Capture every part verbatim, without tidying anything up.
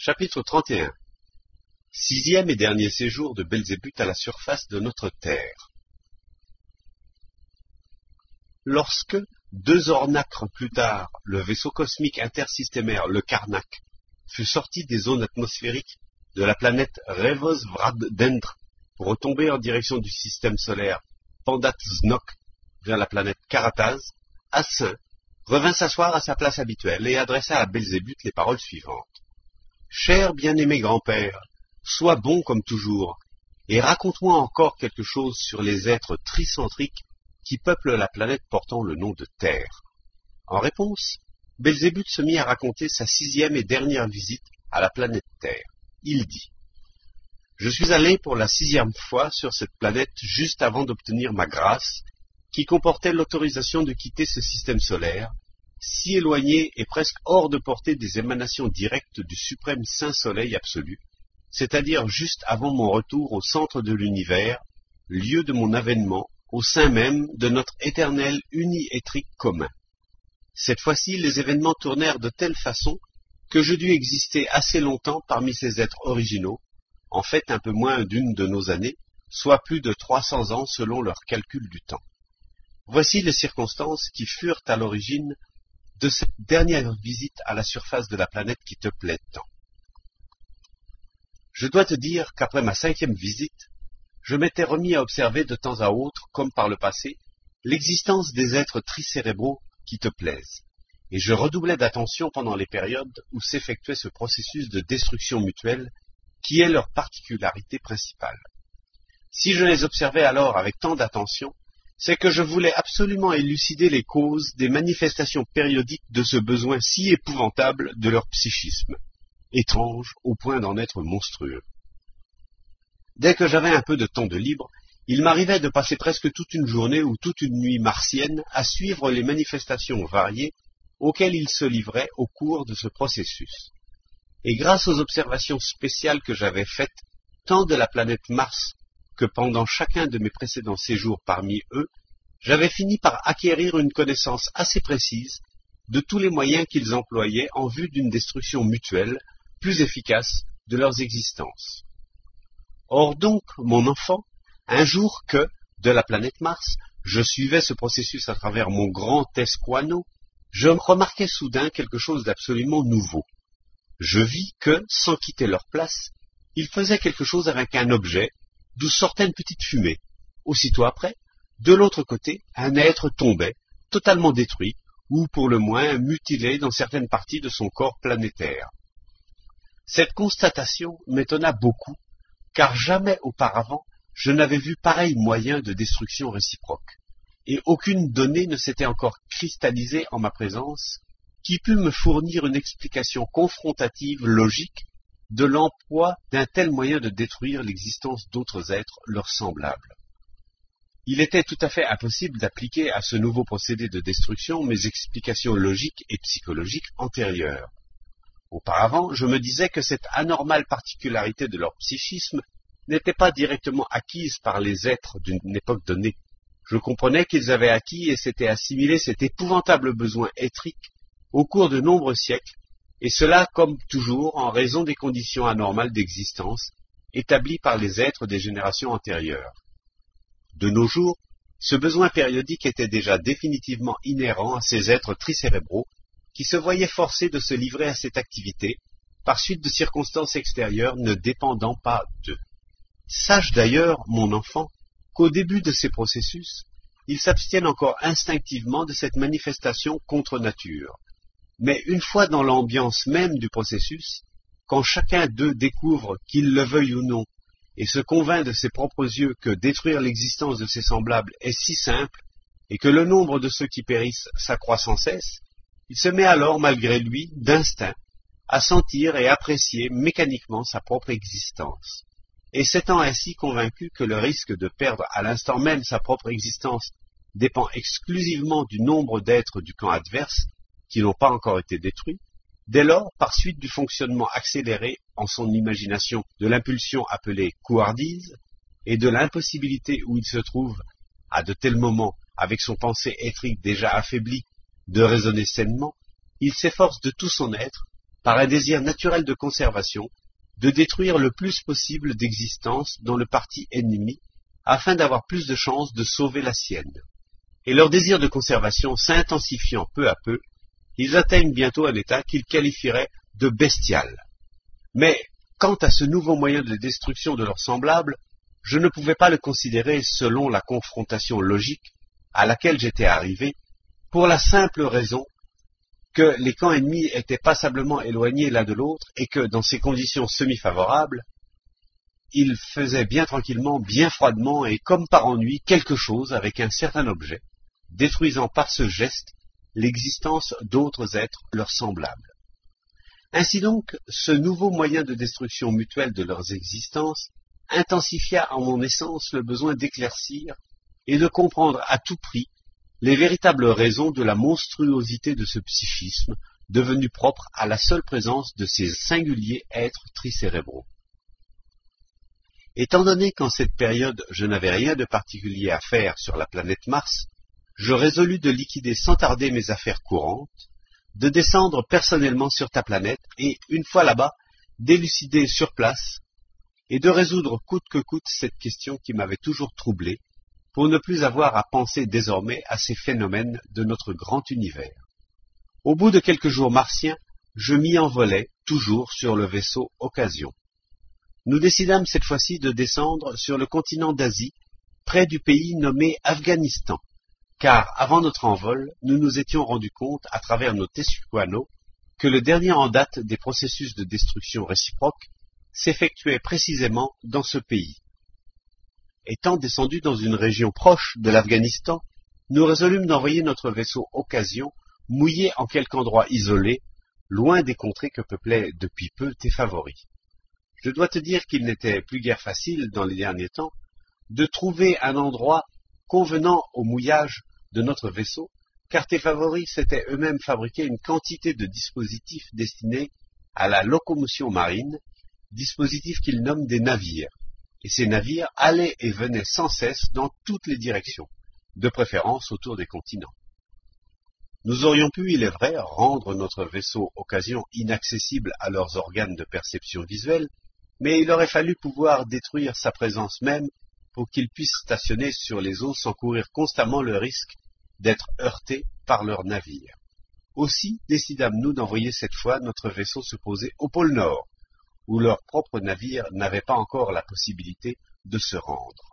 Chapitre trente et un. Sixième et dernier séjour de Belzébuth à la surface de notre Terre. Lorsque, deux ornacres plus tard, le vaisseau cosmique intersystémaire, le Karnak, fut sorti des zones atmosphériques de la planète Revos-Vrac-Dendr pour retomber en direction du système solaire Pandat-Znok vers la planète Karataz, Assin revint s'asseoir à sa place habituelle et adressa à Belzébuth les paroles suivantes. « Cher bien-aimé grand-père, sois bon comme toujours, et raconte-moi encore quelque chose sur les êtres tricentriques qui peuplent la planète portant le nom de Terre. » En réponse, Belzébuth se mit à raconter sa sixième et dernière visite à la planète Terre. Il dit « Je suis allé pour la sixième fois sur cette planète juste avant d'obtenir ma grâce, qui comportait l'autorisation de quitter ce système solaire, si éloigné et presque hors de portée des émanations directes du suprême Saint Soleil absolu, c'est-à-dire juste avant mon retour au centre de l'univers, lieu de mon avènement, au sein même de notre éternel uniétrique commun. Cette fois-ci, les événements tournèrent de telle façon que je dus exister assez longtemps parmi ces êtres originaux, en fait un peu moins d'une de nos années, soit plus de trois cents ans selon leur calcul du temps. Voici les circonstances qui furent à l'origine de cette dernière visite à la surface de la planète qui te plaît tant. Je dois te dire qu'après ma cinquième visite, je m'étais remis à observer de temps à autre, comme par le passé, l'existence des êtres tricérébraux qui te plaisent, et je redoublais d'attention pendant les périodes où s'effectuait ce processus de destruction mutuelle qui est leur particularité principale. Si je les observais alors avec tant d'attention, c'est que je voulais absolument élucider les causes des manifestations périodiques de ce besoin si épouvantable de leur psychisme, étrange au point d'en être monstrueux. Dès que j'avais un peu de temps de libre, il m'arrivait de passer presque toute une journée ou toute une nuit martienne à suivre les manifestations variées auxquelles ils se livraient au cours de ce processus. Et grâce aux observations spéciales que j'avais faites, tant de la planète Mars que pendant chacun de mes précédents séjours parmi eux, j'avais fini par acquérir une connaissance assez précise de tous les moyens qu'ils employaient en vue d'une destruction mutuelle, plus efficace, de leurs existences. Or donc, mon enfant, un jour que, de la planète Mars, je suivais ce processus à travers mon grand esquano, je remarquai soudain quelque chose d'absolument nouveau. Je vis que, sans quitter leur place, ils faisaient quelque chose avec un objet, d'où sortait une petite fumée. Aussitôt après, de l'autre côté, un être tombait, totalement détruit, ou pour le moins mutilé dans certaines parties de son corps planétaire. Cette constatation m'étonna beaucoup, car jamais auparavant je n'avais vu pareil moyen de destruction réciproque, et aucune donnée ne s'était encore cristallisée en ma présence qui pût me fournir une explication confrontative, logique, de l'emploi d'un tel moyen de détruire l'existence d'autres êtres leurs semblables. Il était tout à fait impossible d'appliquer à ce nouveau procédé de destruction mes explications logiques et psychologiques antérieures. Auparavant, je me disais que cette anormale particularité de leur psychisme n'était pas directement acquise par les êtres d'une époque donnée. Je comprenais qu'ils avaient acquis et s'étaient assimilé cet épouvantable besoin éthrique au cours de nombreux siècles, et cela, comme toujours, en raison des conditions anormales d'existence établies par les êtres des générations antérieures. De nos jours, ce besoin périodique était déjà définitivement inhérent à ces êtres tricérébraux qui se voyaient forcés de se livrer à cette activité par suite de circonstances extérieures ne dépendant pas d'eux. Sache d'ailleurs, mon enfant, qu'au début de ces processus, ils s'abstiennent encore instinctivement de cette manifestation contre nature. Mais une fois dans l'ambiance même du processus, quand chacun d'eux découvre, qu'il le veuille ou non, et se convainc de ses propres yeux que détruire l'existence de ses semblables est si simple, et que le nombre de ceux qui périssent s'accroît sans cesse, il se met alors, malgré lui, d'instinct, à sentir et apprécier mécaniquement sa propre existence. Et s'étant ainsi convaincu que le risque de perdre à l'instant même sa propre existence dépend exclusivement du nombre d'êtres du camp adverse, qui n'ont pas encore été détruits, dès lors, par suite du fonctionnement accéléré en son imagination de l'impulsion appelée couardise, et de l'impossibilité où il se trouve, à de tels moments, avec son pensée éthrique déjà affaiblie, de raisonner sainement, il s'efforce de tout son être, par un désir naturel de conservation, de détruire le plus possible d'existences dans le parti ennemi, afin d'avoir plus de chances de sauver la sienne. Et leur désir de conservation s'intensifiant peu à peu, ils atteignent bientôt un état qu'ils qualifieraient de bestial. Mais, quant à ce nouveau moyen de destruction de leurs semblables, je ne pouvais pas le considérer selon la confrontation logique à laquelle j'étais arrivé, pour la simple raison que les camps ennemis étaient passablement éloignés l'un de l'autre et que, dans ces conditions semi-favorables, ils faisaient bien tranquillement, bien froidement et comme par ennui quelque chose avec un certain objet, détruisant par ce geste l'existence d'autres êtres leurs semblables. Ainsi donc, ce nouveau moyen de destruction mutuelle de leurs existences intensifia en mon essence le besoin d'éclaircir et de comprendre à tout prix les véritables raisons de la monstruosité de ce psychisme devenu propre à la seule présence de ces singuliers êtres tricérébraux. Étant donné qu'en cette période je n'avais rien de particulier à faire sur la planète Mars, je résolus de liquider sans tarder mes affaires courantes, de descendre personnellement sur ta planète et, une fois là-bas, d'élucider sur place et de résoudre coûte que coûte cette question qui m'avait toujours troublé, pour ne plus avoir à penser désormais à ces phénomènes de notre grand univers. Au bout de quelques jours martiens, je m'y envolai, toujours sur le vaisseau Occasion. Nous décidâmes cette fois-ci de descendre sur le continent d'Asie, près du pays nommé Afghanistan, car avant notre envol, nous nous étions rendus compte, à travers nos Tessuquano, que le dernier en date des processus de destruction réciproque s'effectuait précisément dans ce pays. Étant descendus dans une région proche de l'Afghanistan, nous résolûmes d'envoyer notre vaisseau Occasion mouiller en quelque endroit isolé, loin des contrées que peuplaient depuis peu tes favoris. Je dois te dire qu'il n'était plus guère facile, dans les derniers temps, de trouver un endroit convenant au mouillage de notre vaisseau, car tes favoris s'étaient eux-mêmes fabriqué une quantité de dispositifs destinés à la locomotion marine, dispositifs qu'ils nomment des navires, et ces navires allaient et venaient sans cesse dans toutes les directions, de préférence autour des continents. Nous aurions pu, il est vrai, rendre notre vaisseau Occasion inaccessible à leurs organes de perception visuelle, mais il aurait fallu pouvoir détruire sa présence même pour qu'il puisse stationner sur les eaux sans courir constamment le risque d'être heurté par leurs navires. Aussi décidâmes-nous d'envoyer cette fois notre vaisseau se poser au pôle Nord, où leurs propres navires n'avaient pas encore la possibilité de se rendre.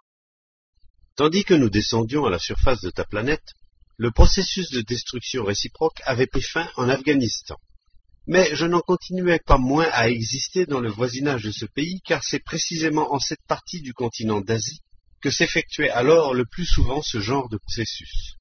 Tandis que nous descendions à la surface de ta planète, le processus de destruction réciproque avait pris fin en Afghanistan. Mais je n'en continuais pas moins à exister dans le voisinage de ce pays, car c'est précisément en cette partie du continent d'Asie que s'effectuait alors le plus souvent ce genre de processus.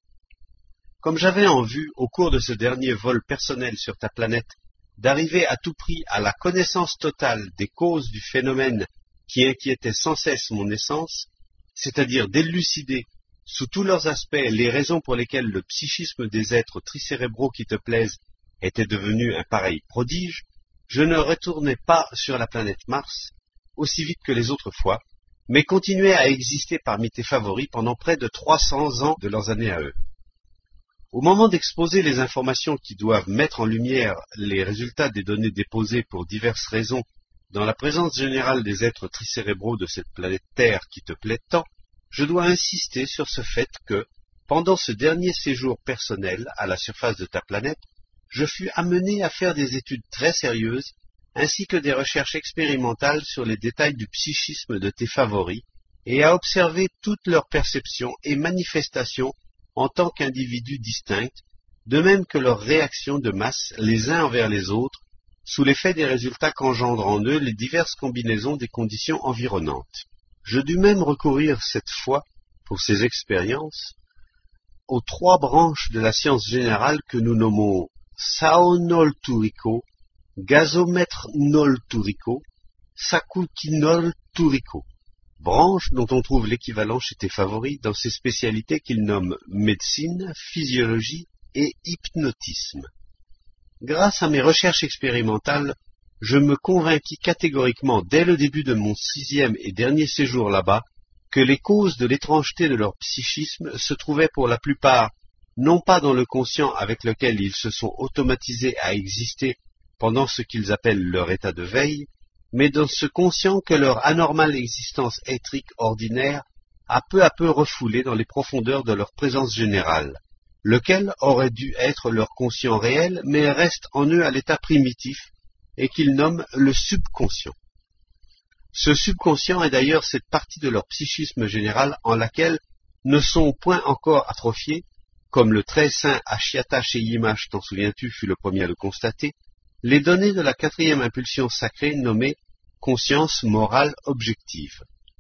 Comme j'avais en vue, au cours de ce dernier vol personnel sur ta planète, d'arriver à tout prix à la connaissance totale des causes du phénomène qui inquiétait sans cesse mon essence, c'est-à-dire d'élucider sous tous leurs aspects les raisons pour lesquelles le psychisme des êtres tricérébraux qui te plaisent était devenu un pareil prodige, je ne retournai pas sur la planète Mars aussi vite que les autres fois, mais continuai à exister parmi tes favoris pendant près de trois cents ans de leurs années à eux. Au moment d'exposer les informations qui doivent mettre en lumière les résultats des données déposées pour diverses raisons dans la présence générale des êtres tricérébraux de cette planète Terre qui te plaît tant, je dois insister sur ce fait que, pendant ce dernier séjour personnel à la surface de ta planète, je fus amené à faire des études très sérieuses, ainsi que des recherches expérimentales sur les détails du psychisme de tes favoris, et à observer toutes leurs perceptions et manifestations en tant qu'individus distincts, de même que leurs réactions de masse les uns envers les autres, sous l'effet des résultats qu'engendrent en eux les diverses combinaisons des conditions environnantes. Je dus même recourir cette fois, pour ces expériences, aux trois branches de la science générale que nous nommons Saonolturico, Gazometnolturico, Sakukinolturico, branches dont on trouve l'équivalent chez tes favoris dans ces spécialités qu'ils nomment médecine, physiologie et hypnotisme. Grâce à mes recherches expérimentales, je me convainquis catégoriquement dès le début de mon sixième et dernier séjour là-bas que les causes de l'étrangeté de leur psychisme se trouvaient pour la plupart non pas dans le conscient avec lequel ils se sont automatisés à exister pendant ce qu'ils appellent leur état de veille, mais dans ce conscient que leur anormale existence éthrique ordinaire a peu à peu refoulé dans les profondeurs de leur présence générale, lequel aurait dû être leur conscient réel, mais reste en eux à l'état primitif, et qu'ils nomment le subconscient. Ce subconscient est d'ailleurs cette partie de leur psychisme général en laquelle ne sont point encore atrophiés, comme le très saint Ashiata Sheyimash, t'en souviens-tu, fut le premier à le constater, les données de la quatrième impulsion sacrée nommée conscience morale objective.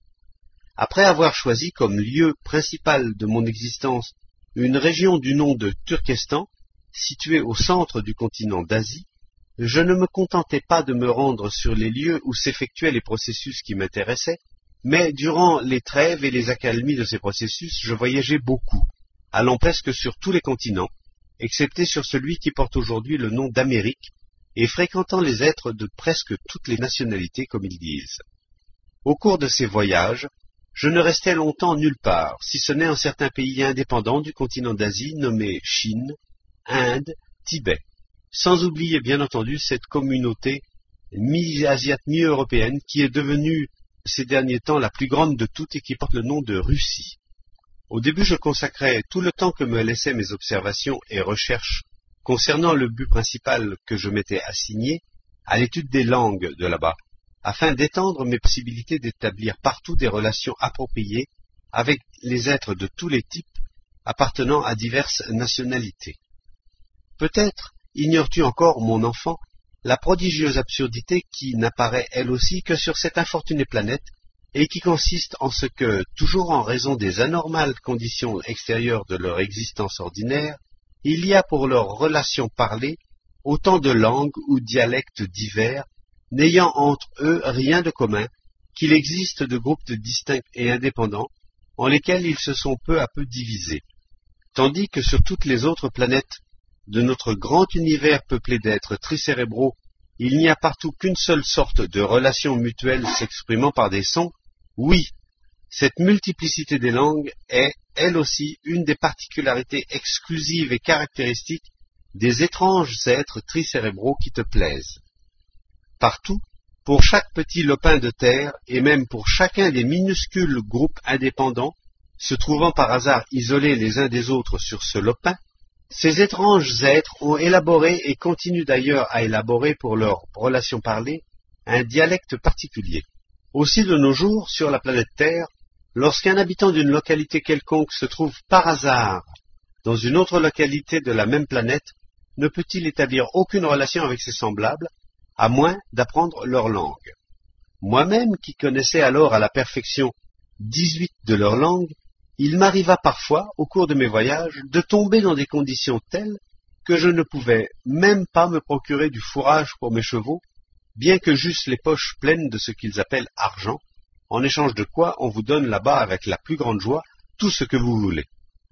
Après avoir choisi comme lieu principal de mon existence une région du nom de Turkestan, située au centre du continent d'Asie, je ne me contentais pas de me rendre sur les lieux où s'effectuaient les processus qui m'intéressaient, mais durant les trêves et les accalmies de ces processus, je voyageais beaucoup, allant presque sur tous les continents, excepté sur celui qui porte aujourd'hui le nom d'Amérique, et fréquentant les êtres de presque toutes les nationalités, comme ils disent. Au cours de ces voyages, je ne restais longtemps nulle part, si ce n'est en certains pays indépendants du continent d'Asie nommés Chine, Inde, Tibet, sans oublier bien entendu cette communauté mi-asiate, mi-européenne qui est devenue ces derniers temps la plus grande de toutes et qui porte le nom de Russie. Au début, je consacrais tout le temps que me laissaient mes observations et recherches concernant le but principal que je m'étais assigné à l'étude des langues de là-bas, afin d'étendre mes possibilités d'établir partout des relations appropriées avec les êtres de tous les types appartenant à diverses nationalités. Peut-être ignores-tu encore, mon enfant, la prodigieuse absurdité qui n'apparaît elle aussi que sur cette infortunée planète et qui consiste en ce que, toujours en raison des anormales conditions extérieures de leur existence ordinaire, il y a pour leurs relations parlées autant de langues ou dialectes divers, n'ayant entre eux rien de commun, qu'il existe de groupes distincts et indépendants, en lesquels ils se sont peu à peu divisés, tandis que sur toutes les autres planètes de notre grand univers peuplé d'êtres tricérébraux, il n'y a partout qu'une seule sorte de relation mutuelle s'exprimant par des sons. Oui, cette multiplicité des langues est, elle aussi, une des particularités exclusives et caractéristiques des étranges êtres tricérébraux qui te plaisent. Partout, pour chaque petit lopin de terre, et même pour chacun des minuscules groupes indépendants, se trouvant par hasard isolés les uns des autres sur ce lopin, ces étranges êtres ont élaboré et continuent d'ailleurs à élaborer pour leurs relations parlées un dialecte particulier. Aussi de nos jours, sur la planète Terre, lorsqu'un habitant d'une localité quelconque se trouve par hasard dans une autre localité de la même planète, ne peut-il établir aucune relation avec ses semblables, à moins d'apprendre leur langue. Moi-même, qui connaissais alors à la perfection dix-huit de leurs langues, il m'arriva parfois, au cours de mes voyages, de tomber dans des conditions telles que je ne pouvais même pas me procurer du fourrage pour mes chevaux, bien que j'eusse les poches pleines de ce qu'ils appellent argent, en échange de quoi on vous donne là-bas avec la plus grande joie tout ce que vous voulez.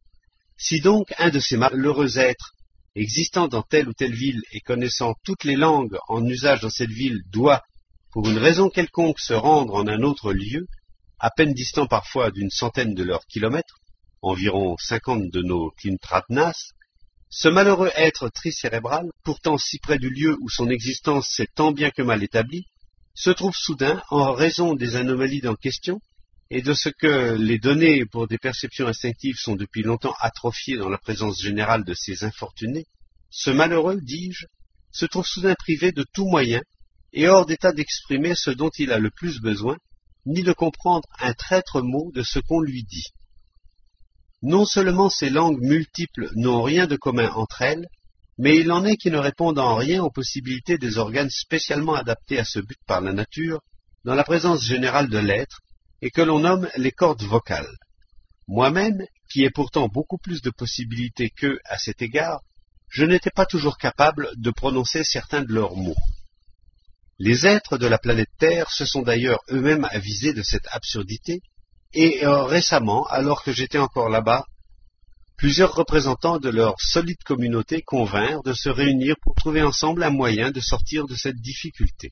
Si donc un de ces malheureux êtres, existant dans telle ou telle ville et connaissant toutes les langues en usage dans cette ville, doit, pour une raison quelconque, se rendre en un autre lieu, à peine distant parfois d'une centaine de leurs kilomètres, environ cinquante de nos Klimtratnas, ce malheureux être tricérébral, pourtant si près du lieu où son existence s'est tant bien que mal établie, se trouve soudain, en raison des anomalies en question, et de ce que les données pour des perceptions instinctives sont depuis longtemps atrophiées dans la présence générale de ces infortunés, ce malheureux, dis-je, se trouve soudain privé de tout moyen, et hors d'état d'exprimer ce dont il a le plus besoin, ni de comprendre un traître mot de ce qu'on lui dit. Non seulement ces langues multiples n'ont rien de commun entre elles, mais il en est qui ne répondent en rien aux possibilités des organes spécialement adaptés à ce but par la nature, dans la présence générale de l'être, et que l'on nomme les cordes vocales. Moi-même, qui ai pourtant beaucoup plus de possibilités qu'eux à cet égard, je n'étais pas toujours capable de prononcer certains de leurs mots. Les êtres de la planète Terre se sont d'ailleurs eux-mêmes avisés de cette absurdité, et euh, récemment, alors que j'étais encore là-bas, plusieurs représentants de leur solide communauté convinrent de se réunir pour trouver ensemble un moyen de sortir de cette difficulté.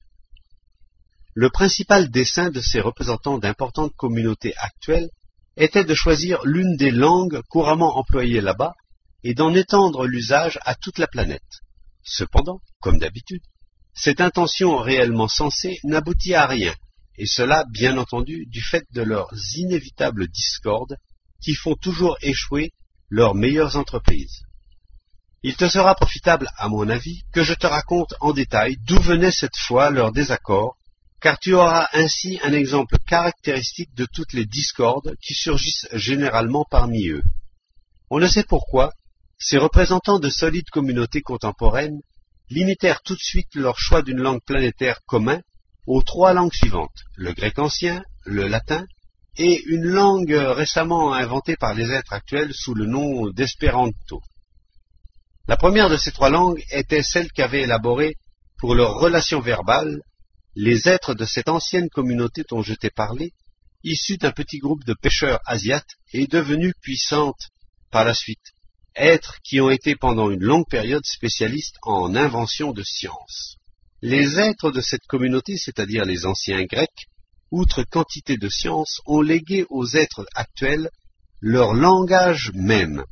Le principal dessein de ces représentants d'importantes communautés actuelles était de choisir l'une des langues couramment employées là-bas et d'en étendre l'usage à toute la planète. Cependant, comme d'habitude, cette intention réellement sensée n'aboutit à rien, et cela, bien entendu, du fait de leurs inévitables discordes qui font toujours échouer leurs meilleures entreprises. Il te sera profitable, à mon avis, que je te raconte en détail d'où venait cette fois leur désaccord, car tu auras ainsi un exemple caractéristique de toutes les discordes qui surgissent généralement parmi eux. On ne sait pourquoi, ces représentants de solides communautés contemporaines limitèrent tout de suite leur choix d'une langue planétaire commun aux trois langues suivantes, le grec ancien, le latin et une langue récemment inventée par les êtres actuels sous le nom d'espéranto. La première de ces trois langues était celle qu'avaient élaborée pour leurs relations verbales les êtres de cette ancienne communauté dont je t'ai parlé, issus d'un petit groupe de pêcheurs asiates et devenus puissantes par la suite, êtres qui ont été pendant une longue période spécialistes en invention de sciences. Les êtres de cette communauté, c'est-à-dire les anciens grecs, outre quantité de sciences, ont légué aux êtres actuels leur langage même.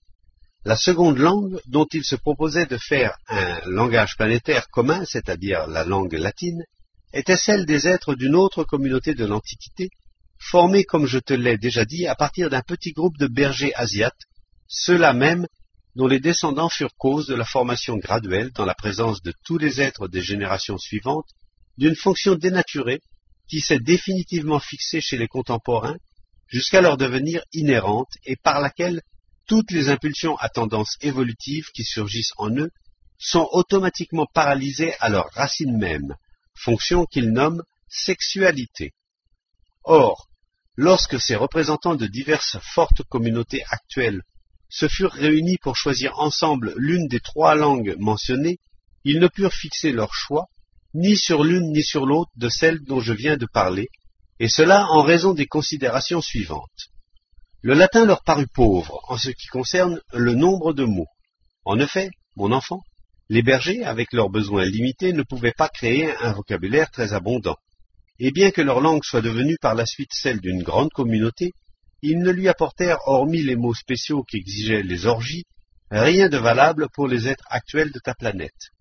La seconde langue, dont ils se proposaient de faire un langage planétaire commun, c'est-à-dire la langue latine, était celle des êtres d'une autre communauté de l'Antiquité, formée, comme je te l'ai déjà dit, à partir d'un petit groupe de bergers asiates, ceux-là même dont les descendants furent cause de la formation graduelle, dans la présence de tous les êtres des générations suivantes, d'une fonction dénaturée qui s'est définitivement fixée chez les contemporains jusqu'à leur devenir inhérente et par laquelle toutes les impulsions à tendance évolutive qui surgissent en eux sont automatiquement paralysées à leur racine même, fonction qu'ils nomment sexualité. Or, lorsque ces représentants de diverses fortes communautés actuelles se furent réunis pour choisir ensemble l'une des trois langues mentionnées, ils ne purent fixer leur choix ni sur l'une ni sur l'autre de celles dont je viens de parler, et cela en raison des considérations suivantes. Le latin leur parut pauvre en ce qui concerne le nombre de mots. En effet, mon enfant, les bergers, avec leurs besoins limités, ne pouvaient pas créer un vocabulaire très abondant, et bien que leur langue soit devenue par la suite celle d'une grande communauté, ils ne lui apportèrent, hormis les mots spéciaux qu'exigeaient les orgies, rien de valable pour les êtres actuels de ta planète.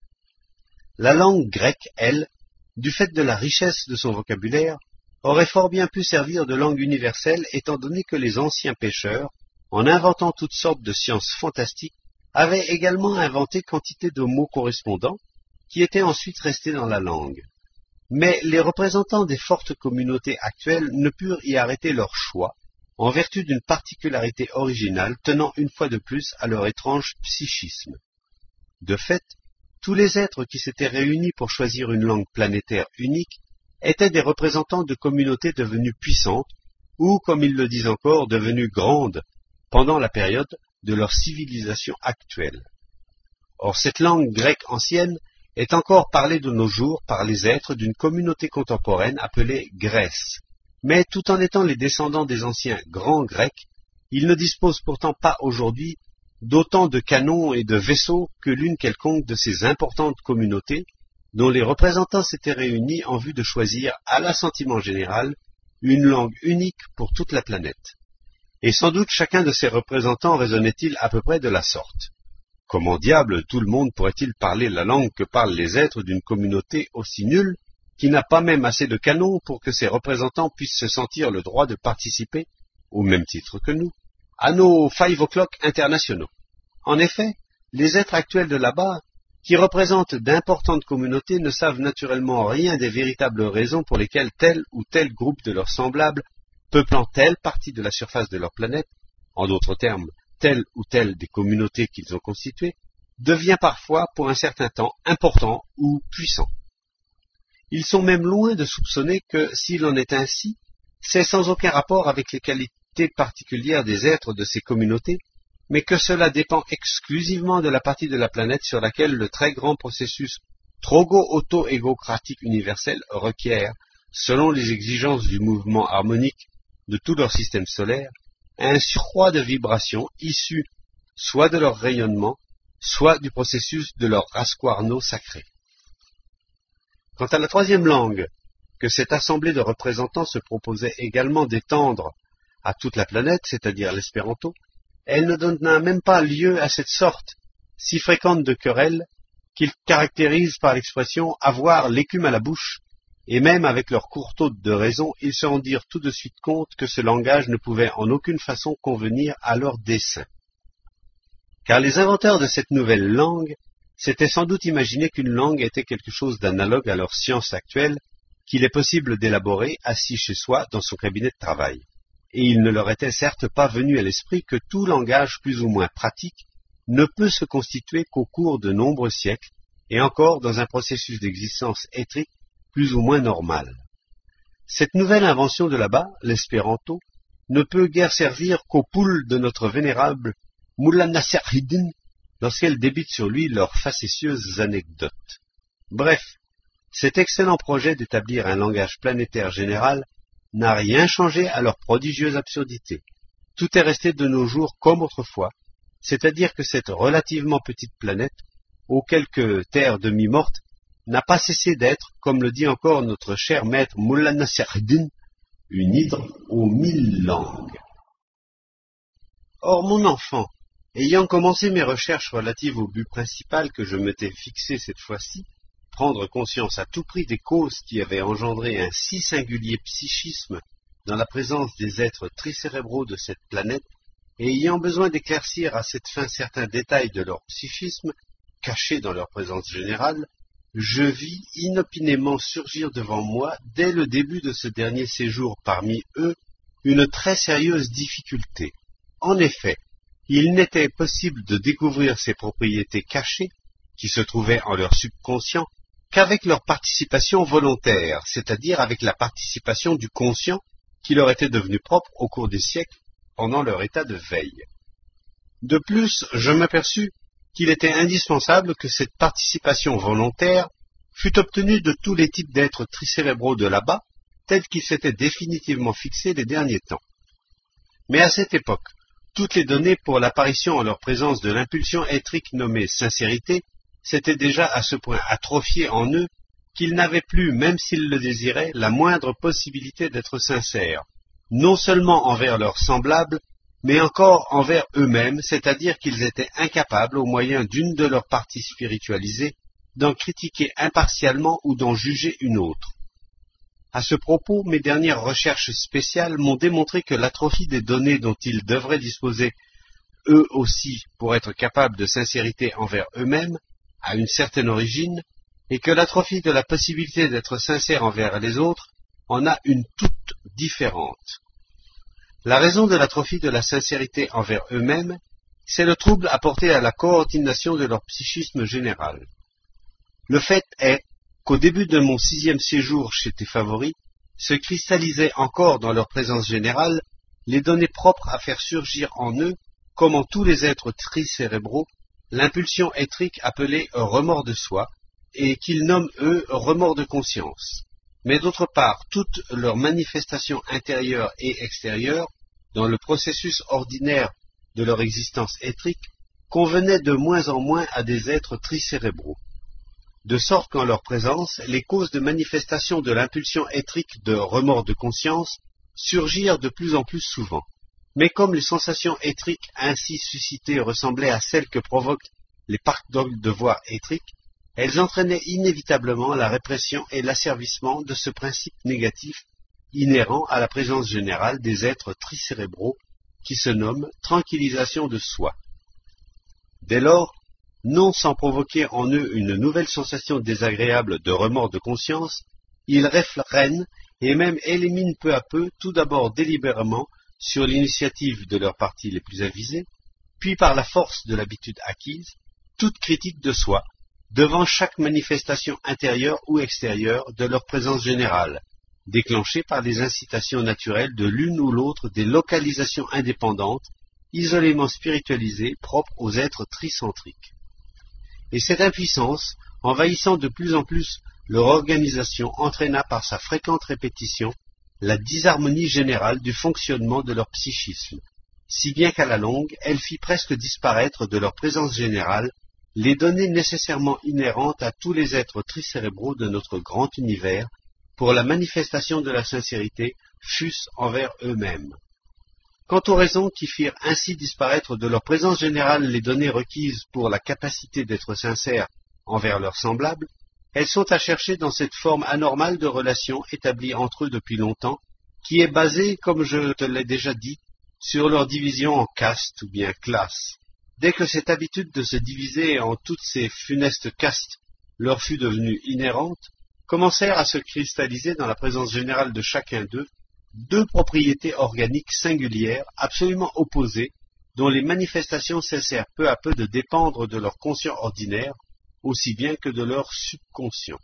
La langue grecque, elle, du fait de la richesse de son vocabulaire, aurait fort bien pu servir de langue universelle, étant donné que les anciens pêcheurs, en inventant toutes sortes de sciences fantastiques, avaient également inventé quantité de mots correspondants, qui étaient ensuite restés dans la langue. Mais les représentants des fortes communautés actuelles ne purent y arrêter leur choix, en vertu d'une particularité originale tenant une fois de plus à leur étrange psychisme. De fait, tous les êtres qui s'étaient réunis pour choisir une langue planétaire unique étaient des représentants de communautés devenues puissantes, ou, comme ils le disent encore, devenues grandes, pendant la période de leur civilisation actuelle. Or, cette langue grecque ancienne est encore parlée de nos jours par les êtres d'une communauté contemporaine appelée Grèce. Mais tout en étant les descendants des anciens grands grecs, ils ne disposent pourtant pas aujourd'hui d'autant de canons et de vaisseaux que l'une quelconque de ces importantes communautés, dont les représentants s'étaient réunis en vue de choisir, à l'assentiment général, une langue unique pour toute la planète. Et sans doute chacun de ces représentants raisonnait-il à peu près de la sorte. Comment diable tout le monde pourrait-il parler la langue que parlent les êtres d'une communauté aussi nulle, qui n'a pas même assez de canons pour que ses représentants puissent se sentir le droit de participer, au même titre que nous, à nos five o'clock internationaux. En effet, les êtres actuels de là-bas, qui représentent d'importantes communautés, ne savent naturellement rien des véritables raisons pour lesquelles tel ou tel groupe de leurs semblables, peuplant telle partie de la surface de leur planète, en d'autres termes, telle ou telle des communautés qu'ils ont constituées, devient parfois, pour un certain temps, important ou puissant. Ils sont même loin de soupçonner que, s'il en est ainsi, c'est sans aucun rapport avec les qualités particulières des êtres de ces communautés, mais que cela dépend exclusivement de la partie de la planète sur laquelle le très grand processus trogo-auto-égocratique universel requiert, selon les exigences du mouvement harmonique de tout leur système solaire, un surcroît de vibrations issues soit de leur rayonnement, soit du processus de leur rasquarno sacré. Quant à la troisième langue, que cette assemblée de représentants se proposait également d'étendre à toute la planète, c'est-à-dire l'espéranto, elle ne donna même pas lieu à cette sorte, si fréquente de querelles, qu'ils caractérisent par l'expression « avoir l'écume à la bouche », et même avec leur courte ôte de raison, ils se rendirent tout de suite compte que ce langage ne pouvait en aucune façon convenir à leur dessein. Car les inventeurs de cette nouvelle langue s'étaient sans doute imaginé qu'une langue était quelque chose d'analogue à leur science actuelle, qu'il est possible d'élaborer assis chez soi dans son cabinet de travail. Et il ne leur était certes pas venu à l'esprit que tout langage plus ou moins pratique ne peut se constituer qu'au cours de nombreux siècles, et encore dans un processus d'existence étrique plus ou moins normal. Cette nouvelle invention de là-bas, l'espéranto, ne peut guère servir qu'aux poules de notre vénérable Mullah Nassereddin lorsqu'elles débitent sur lui leurs facétieuses anecdotes. Bref, cet excellent projet d'établir un langage planétaire général n'a rien changé à leur prodigieuse absurdité. Tout est resté de nos jours comme autrefois, c'est-à-dire que cette relativement petite planète, aux quelques terres demi-mortes, n'a pas cessé d'être, comme le dit encore notre cher maître Mullah Nassereddin, une hydre aux mille langues. Or, mon enfant, ayant commencé mes recherches relatives au but principal que je m'étais fixé cette fois-ci, prendre conscience à tout prix des causes qui avaient engendré un si singulier psychisme dans la présence des êtres tricérébraux de cette planète, et ayant besoin d'éclaircir à cette fin certains détails de leur psychisme, cachés dans leur présence générale, je vis inopinément surgir devant moi, dès le début de ce dernier séjour parmi eux, une très sérieuse difficulté. En effet, il n'était possible de découvrir ces propriétés cachées, qui se trouvaient en leur subconscient, qu'avec leur participation volontaire, c'est-à-dire avec la participation du conscient qui leur était devenu propre au cours des siècles pendant leur état de veille. De plus, je m'aperçus qu'il était indispensable que cette participation volontaire fût obtenue de tous les types d'êtres tricérébraux de là-bas, tels qu'ils s'étaient définitivement fixés les derniers temps. Mais à cette époque, toutes les données pour l'apparition en leur présence de l'impulsion étrique nommée sincérité s'étaient déjà à ce point atrophiées en eux qu'ils n'avaient plus, même s'ils le désiraient, la moindre possibilité d'être sincères, non seulement envers leurs semblables, mais encore envers eux-mêmes, c'est-à-dire qu'ils étaient incapables, au moyen d'une de leurs parties spiritualisées, d'en critiquer impartialement ou d'en juger une autre. À ce propos, mes dernières recherches spéciales m'ont démontré que l'atrophie des données dont ils devraient disposer, eux aussi, pour être capables de sincérité envers eux-mêmes, a une certaine origine, et que l'atrophie de la possibilité d'être sincère envers les autres en a une toute différente. La raison de l'atrophie de la sincérité envers eux-mêmes, c'est le trouble apporté à la coordination de leur psychisme général. Le fait est qu'au début de mon sixième séjour chez tes favoris, se cristallisaient encore dans leur présence générale les données propres à faire surgir en eux, comme en tous les êtres tricérébraux, l'impulsion étrique appelée remords de soi, et qu'ils nomment eux remords de conscience. Mais d'autre part, toutes leurs manifestations intérieures et extérieures, dans le processus ordinaire de leur existence étrique, convenaient de moins en moins à des êtres tricérébraux. De sorte qu'en leur présence, les causes de manifestation de l'impulsion étrique de remords de conscience surgirent de plus en plus souvent. Mais comme les sensations étriques ainsi suscitées ressemblaient à celles que provoquent les paroles de voix étriques, elles entraînaient inévitablement la répression et l'asservissement de ce principe négatif inhérent à la présence générale des êtres tricérébraux qui se nomme tranquillisation de soi. Dès lors, non sans provoquer en eux une nouvelle sensation désagréable de remords de conscience, ils réfrènent et même éliminent peu à peu, tout d'abord délibérément, sur l'initiative de leurs parties les plus avisées, puis par la force de l'habitude acquise, toute critique de soi, devant chaque manifestation intérieure ou extérieure de leur présence générale, déclenchée par les incitations naturelles de l'une ou l'autre des localisations indépendantes, isolément spiritualisées, propres aux êtres tricentriques. Et cette impuissance, envahissant de plus en plus leur organisation, entraîna par sa fréquente répétition la disharmonie générale du fonctionnement de leur psychisme, si bien qu'à la longue, elle fit presque disparaître de leur présence générale les données nécessairement inhérentes à tous les êtres tricérébraux de notre grand univers pour la manifestation de la sincérité, fût-ce envers eux-mêmes. Quant aux raisons qui firent ainsi disparaître de leur présence générale les données requises pour la capacité d'être sincère envers leurs semblables, elles sont à chercher dans cette forme anormale de relation établie entre eux depuis longtemps, qui est basée, comme je te l'ai déjà dit, sur leur division en castes ou bien classes. Dès que cette habitude de se diviser en toutes ces funestes castes leur fut devenue inhérente, commencèrent à se cristalliser dans la présence générale de chacun d'eux deux propriétés organiques singulières, absolument opposées, dont les manifestations cessèrent peu à peu de dépendre de leur conscient ordinaire, aussi bien que de leur subconscient.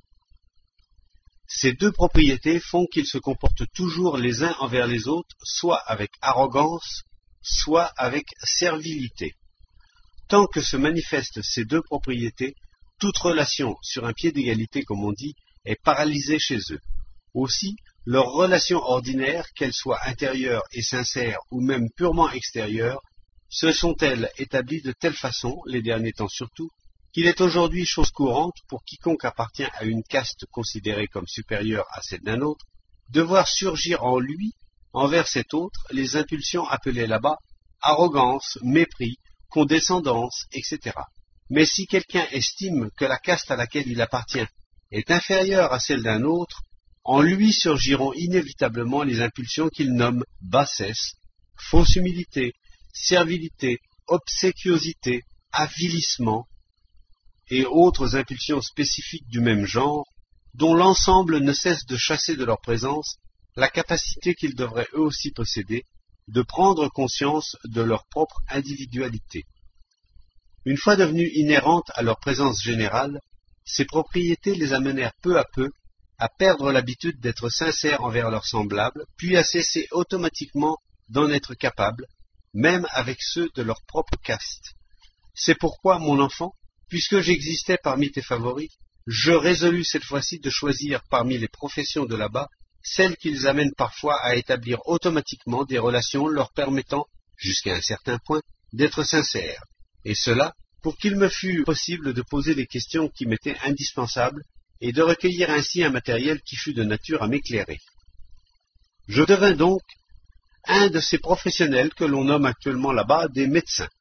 Ces deux propriétés font qu'ils se comportent toujours les uns envers les autres, soit avec arrogance, soit avec servilité. Tant que se manifestent ces deux propriétés, toute relation sur un pied d'égalité, comme on dit, est paralysée chez eux. Aussi, leurs relations ordinaires, qu'elles soient intérieures et sincères ou même purement extérieures, se sont-elles établies de telle façon, les derniers temps surtout, qu'il est aujourd'hui chose courante pour quiconque appartient à une caste considérée comme supérieure à celle d'un autre, de voir surgir en lui, envers cet autre, les impulsions appelées là-bas arrogance, mépris, condescendance, et cetera. Mais si quelqu'un estime que la caste à laquelle il appartient est inférieure à celle d'un autre, en lui surgiront inévitablement les impulsions qu'il nomme bassesse, fausse humilité, servilité, obséquiosité, avilissement, et autres impulsions spécifiques du même genre, dont l'ensemble ne cesse de chasser de leur présence la capacité qu'ils devraient eux aussi posséder de prendre conscience de leur propre individualité. Une fois devenues inhérentes à leur présence générale, ces propriétés les amenèrent peu à peu à perdre l'habitude d'être sincères envers leurs semblables, puis à cesser automatiquement d'en être capables, même avec ceux de leur propre caste. C'est pourquoi, mon enfant, puisque j'existais parmi tes favoris, je résolus cette fois-ci de choisir parmi les professions de là-bas celles qu'ils amènent parfois à établir automatiquement des relations leur permettant, jusqu'à un certain point, d'être sincères, et cela pour qu'il me fût possible de poser les questions qui m'étaient indispensables et de recueillir ainsi un matériel qui fût de nature à m'éclairer. Je devins donc un de ces professionnels que l'on nomme actuellement là-bas des médecins.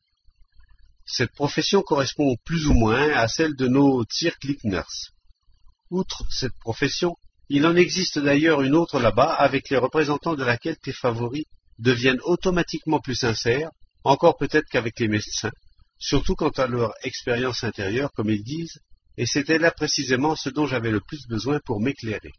Cette profession correspond plus ou moins à celle de nos Zirklickners. Outre cette profession, il en existe d'ailleurs une autre là-bas avec les représentants de laquelle tes favoris deviennent automatiquement plus sincères, encore peut-être qu'avec les médecins, surtout quant à leur expérience intérieure, comme ils disent, et c'était là précisément ce dont j'avais le plus besoin pour m'éclairer.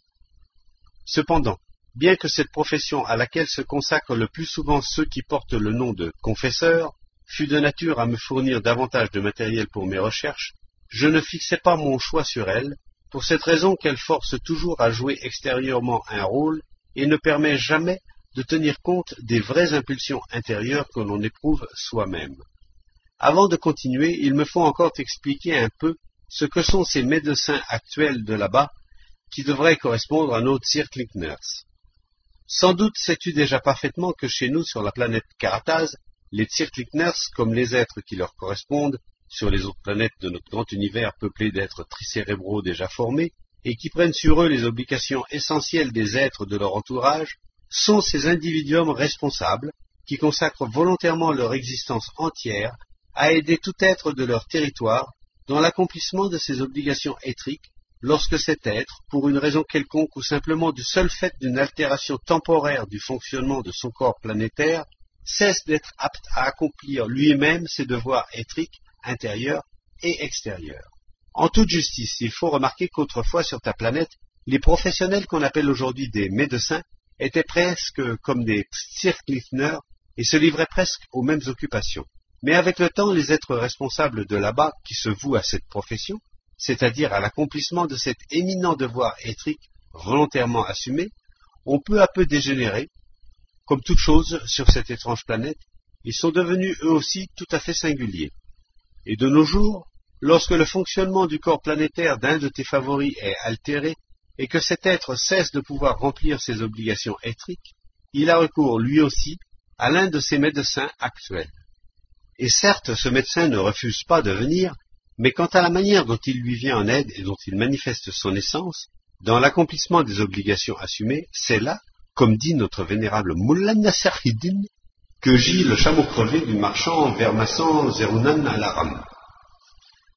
Cependant, bien que cette profession à laquelle se consacrent le plus souvent ceux qui portent le nom de confesseurs fût de nature à me fournir davantage de matériel pour mes recherches, je ne fixais pas mon choix sur elle, pour cette raison qu'elle force toujours à jouer extérieurement un rôle et ne permet jamais de tenir compte des vraies impulsions intérieures que l'on éprouve soi-même. Avant de continuer, il me faut encore t'expliquer un peu ce que sont ces médecins actuels de là-bas qui devraient correspondre à nos Zirklickners. Sans doute sais-tu déjà parfaitement que chez nous sur la planète Karataz, les Zirklickners, comme les êtres qui leur correspondent, sur les autres planètes de notre grand univers peuplé d'êtres tricérébraux déjà formés, et qui prennent sur eux les obligations essentielles des êtres de leur entourage, sont ces individuums responsables, qui consacrent volontairement leur existence entière à aider tout être de leur territoire dans l'accomplissement de ses obligations éthriques, lorsque cet être, pour une raison quelconque ou simplement du seul fait d'une altération temporaire du fonctionnement de son corps planétaire, cesse d'être apte à accomplir lui-même ses devoirs éthriques intérieurs et extérieurs. En toute justice, il faut remarquer qu'autrefois sur ta planète, les professionnels qu'on appelle aujourd'hui des médecins étaient presque comme des Zirklickners et se livraient presque aux mêmes occupations. Mais avec le temps, les êtres responsables de là-bas qui se vouent à cette profession, c'est-à-dire à l'accomplissement de cet éminent devoir éthrique volontairement assumé, ont peu à peu dégénéré. Comme toute chose sur cette étrange planète, ils sont devenus eux aussi tout à fait singuliers. Et de nos jours, lorsque le fonctionnement du corps planétaire d'un de tes favoris est altéré, et que cet être cesse de pouvoir remplir ses obligations éthriques, il a recours lui aussi à l'un de ses médecins actuels. Et certes, ce médecin ne refuse pas de venir, mais quant à la manière dont il lui vient en aide et dont il manifeste son essence, dans l'accomplissement des obligations assumées, c'est là, comme dit notre vénérable Mullah Nassereddin, que gît le chameau crevé du marchand Vermassan Zerounan al-Aram.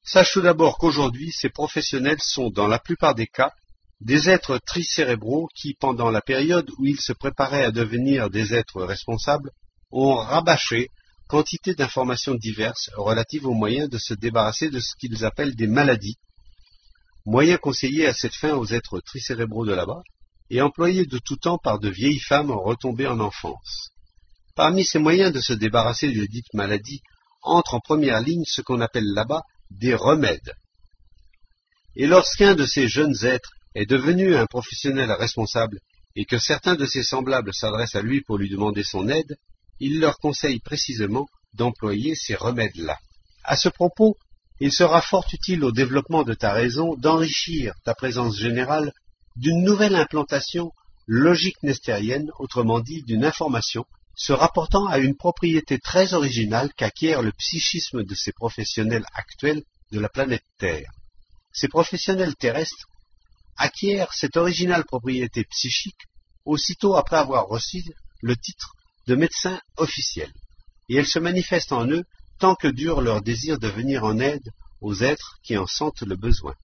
Sache tout d'abord qu'aujourd'hui, ces professionnels sont, dans la plupart des cas, des êtres tricérébraux qui, pendant la période où ils se préparaient à devenir des êtres responsables, ont rabâché quantité d'informations diverses relatives aux moyens de se débarrasser de ce qu'ils appellent des maladies, moyens conseillés à cette fin aux êtres tricérébraux de là-bas, et employés de tout temps par de vieilles femmes retombées en enfance. Parmi ces moyens de se débarrasser de dites maladies, entre en première ligne ce qu'on appelle là-bas des remèdes. Et lorsqu'un de ces jeunes êtres est devenu un professionnel responsable et que certains de ses semblables s'adressent à lui pour lui demander son aide, il leur conseille précisément d'employer ces remèdes-là. À ce propos, il sera fort utile au développement de ta raison d'enrichir ta présence générale d'une nouvelle implantation logique nestérienne, autrement dit d'une information se rapportant à une propriété très originale qu'acquiert le psychisme de ces professionnels actuels de la planète Terre. Ces professionnels terrestres acquièrent cette originale propriété psychique aussitôt après avoir reçu le titre de médecin officiel, et elle se manifeste en eux tant que dure leur désir de venir en aide aux êtres qui en sentent le besoin.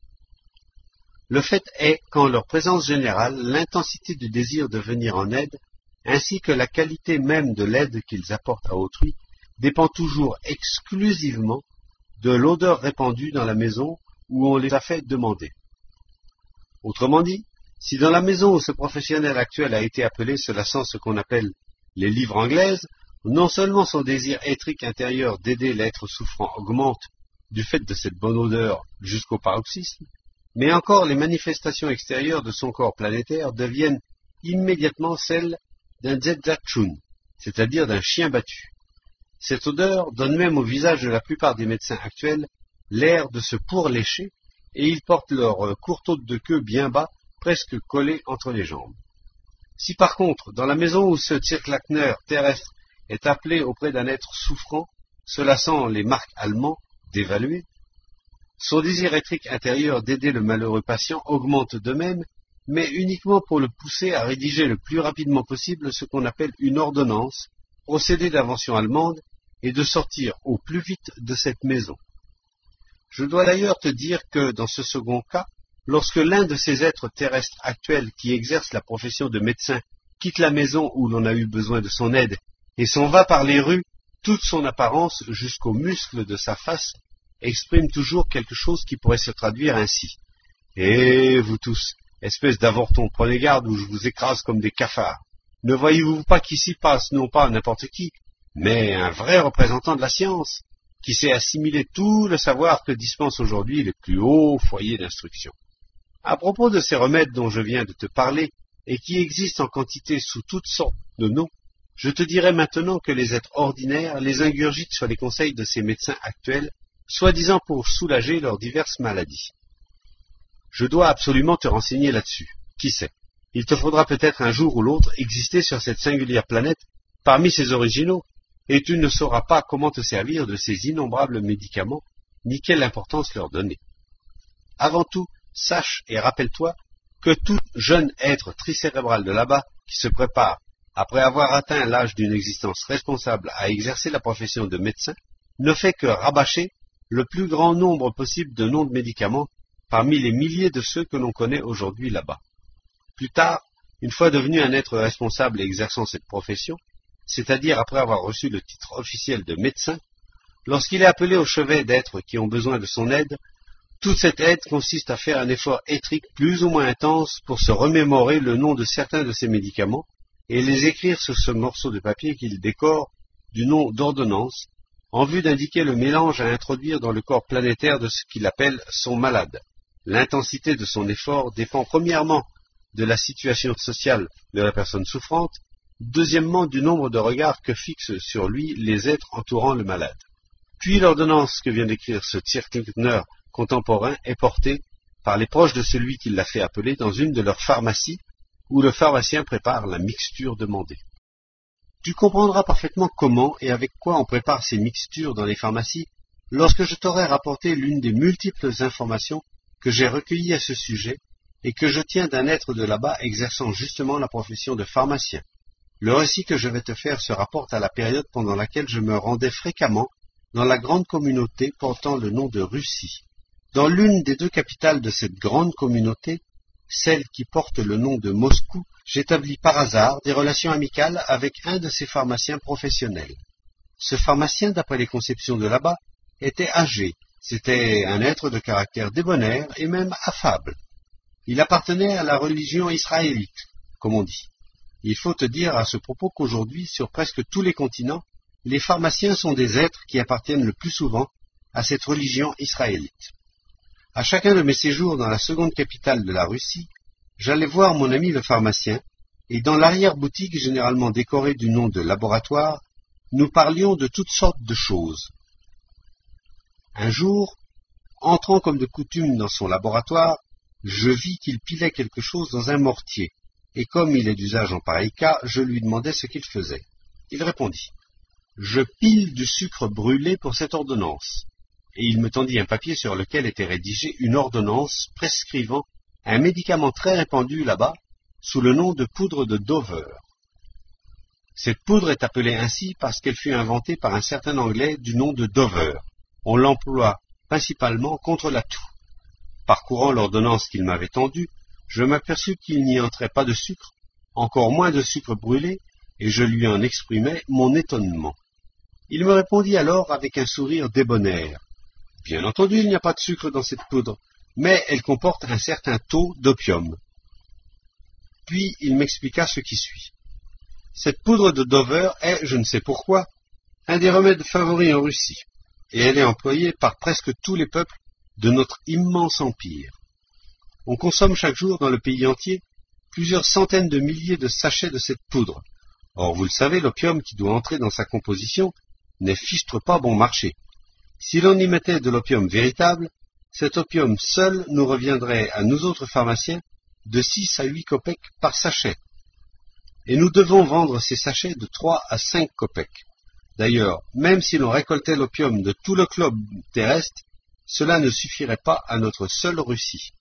Le fait est qu'en leur présence générale, l'intensité du désir de venir en aide, ainsi que la qualité même de l'aide qu'ils apportent à autrui, dépend toujours exclusivement de l'odeur répandue dans la maison où on les a fait demander. Autrement dit, si dans la maison où ce professionnel actuel a été appelé, cela sent ce qu'on appelle les livres anglaises, non seulement son désir éthrique intérieur d'aider l'être souffrant augmente du fait de cette bonne odeur jusqu'au paroxysme, mais encore les manifestations extérieures de son corps planétaire deviennent immédiatement celles d'un Zedzachun, c'est-à-dire d'un chien battu. Cette odeur donne même au visage de la plupart des médecins actuels l'air de se pourlécher, et ils portent leur courteau de queue bien bas, presque collé entre les jambes. Si par contre, dans la maison où ce Zirklachner terrestre est appelé auprès d'un être souffrant, cela sent les marques allemands d'évaluer, son désir éthrique intérieur d'aider le malheureux patient augmente de même, mais uniquement pour le pousser à rédiger le plus rapidement possible ce qu'on appelle une ordonnance, procédé d'invention allemande, et de sortir au plus vite de cette maison. Je dois d'ailleurs te dire que, dans ce second cas, lorsque l'un de ces êtres terrestres actuels qui exercent la profession de médecin quitte la maison où l'on a eu besoin de son aide et s'en va par les rues, toute son apparence jusqu'aux muscles de sa face exprime toujours quelque chose qui pourrait se traduire ainsi. « Eh, vous tous, espèce d'avortons, prenez garde ou je vous écrase comme des cafards. Ne voyez-vous pas qu'ici passe non pas n'importe qui, mais un vrai représentant de la science, qui sait assimiler tout le savoir que dispensent aujourd'hui les plus hauts foyers d'instruction. À propos de ces remèdes dont je viens de te parler, et qui existent en quantité sous toutes sortes de noms, je te dirai maintenant que les êtres ordinaires les ingurgitent sur les conseils de ces médecins actuels, soi-disant pour soulager leurs diverses maladies. Je dois absolument te renseigner là-dessus. Qui sait? Il te faudra peut-être un jour ou l'autre exister sur cette singulière planète, parmi ces originaux, et tu ne sauras pas comment te servir de ces innombrables médicaments, ni quelle importance leur donner. Avant tout, sache et rappelle-toi que tout jeune être tricérébral de là-bas qui se prépare, après avoir atteint l'âge d'une existence responsable à exercer la profession de médecin, ne fait que rabâcher le plus grand nombre possible de noms de médicaments parmi les milliers de ceux que l'on connaît aujourd'hui là-bas. Plus tard, une fois devenu un être responsable et exerçant cette profession, c'est-à-dire après avoir reçu le titre officiel de médecin, lorsqu'il est appelé au chevet d'êtres qui ont besoin de son aide, toute cette aide consiste à faire un effort éthrique plus ou moins intense pour se remémorer le nom de certains de ces médicaments et les écrire sur ce morceau de papier qu'il décore du nom d'ordonnance, en vue d'indiquer le mélange à introduire dans le corps planétaire de ce qu'il appelle son malade. L'intensité de son effort dépend premièrement de la situation sociale de la personne souffrante, deuxièmement du nombre de regards que fixent sur lui les êtres entourant le malade. Puis l'ordonnance que vient d'écrire ce Zirklachner contemporain est portée par les proches de celui qui l'a fait appeler dans une de leurs pharmacies où le pharmacien prépare la mixture demandée. Tu comprendras parfaitement comment et avec quoi on prépare ces mixtures dans les pharmacies lorsque je t'aurai rapporté l'une des multiples informations que j'ai recueillies à ce sujet et que je tiens d'un être de là-bas exerçant justement la profession de pharmacien. Le récit que je vais te faire se rapporte à la période pendant laquelle je me rendais fréquemment dans la grande communauté portant le nom de Russie. Dans l'une des deux capitales de cette grande communauté, celle qui porte le nom de Moscou, j'établis par hasard des relations amicales avec un de ces pharmaciens professionnels. Ce pharmacien, d'après les conceptions de là-bas, était âgé. C'était un être de caractère débonnaire et même affable. Il appartenait à la religion israélite, comme on dit. Il faut te dire à ce propos qu'aujourd'hui, sur presque tous les continents, les pharmaciens sont des êtres qui appartiennent le plus souvent à cette religion israélite. À chacun de mes séjours dans la seconde capitale de la Russie, j'allais voir mon ami le pharmacien, et dans l'arrière-boutique généralement décorée du nom de laboratoire, nous parlions de toutes sortes de choses. Un jour, entrant comme de coutume dans son laboratoire, je vis qu'il pilait quelque chose dans un mortier, et comme il est d'usage en pareil cas, je lui demandai ce qu'il faisait. Il répondit « Je pile du sucre brûlé pour cette ordonnance ». Et il me tendit un papier sur lequel était rédigée une ordonnance prescrivant un médicament très répandu là-bas, sous le nom de poudre de Dover. Cette poudre est appelée ainsi parce qu'elle fut inventée par un certain Anglais du nom de Dover. On l'emploie principalement contre la toux. Parcourant l'ordonnance qu'il m'avait tendue, je m'aperçus qu'il n'y entrait pas de sucre, encore moins de sucre brûlé, et je lui en exprimai mon étonnement. Il me répondit alors avec un sourire débonnaire. « Bien entendu, il n'y a pas de sucre dans cette poudre, mais elle comporte un certain taux d'opium. » Puis il m'expliqua ce qui suit. Cette poudre de Dover est, je ne sais pourquoi, un des remèdes favoris en Russie, et elle est employée par presque tous les peuples de notre immense empire. On consomme chaque jour dans le pays entier plusieurs centaines de milliers de sachets de cette poudre. Or, vous le savez, l'opium qui doit entrer dans sa composition n'est fichtre pas bon marché. Si l'on y mettait de l'opium véritable, cet opium seul nous reviendrait à nous autres pharmaciens de six à huit kopecks par sachet. Et nous devons vendre ces sachets de trois à cinq kopecks. D'ailleurs, même si l'on récoltait l'opium de tout le globe terrestre, cela ne suffirait pas à notre seule Russie.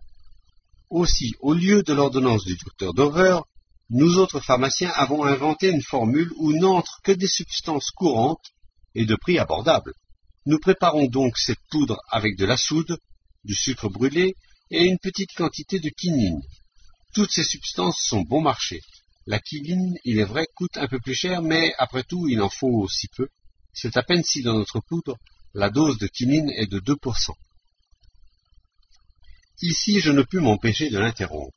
Aussi, au lieu de l'ordonnance du docteur Dover, nous autres pharmaciens avons inventé une formule où n'entrent que des substances courantes et de prix abordable. Nous préparons donc cette poudre avec de la soude, du sucre brûlé et une petite quantité de quinine. Toutes ces substances sont bon marché. La quinine, il est vrai, coûte un peu plus cher, mais après tout, il en faut si peu. C'est à peine si dans notre poudre, la dose de quinine est de deux pour cent. Ici, je ne pus m'empêcher de l'interrompre.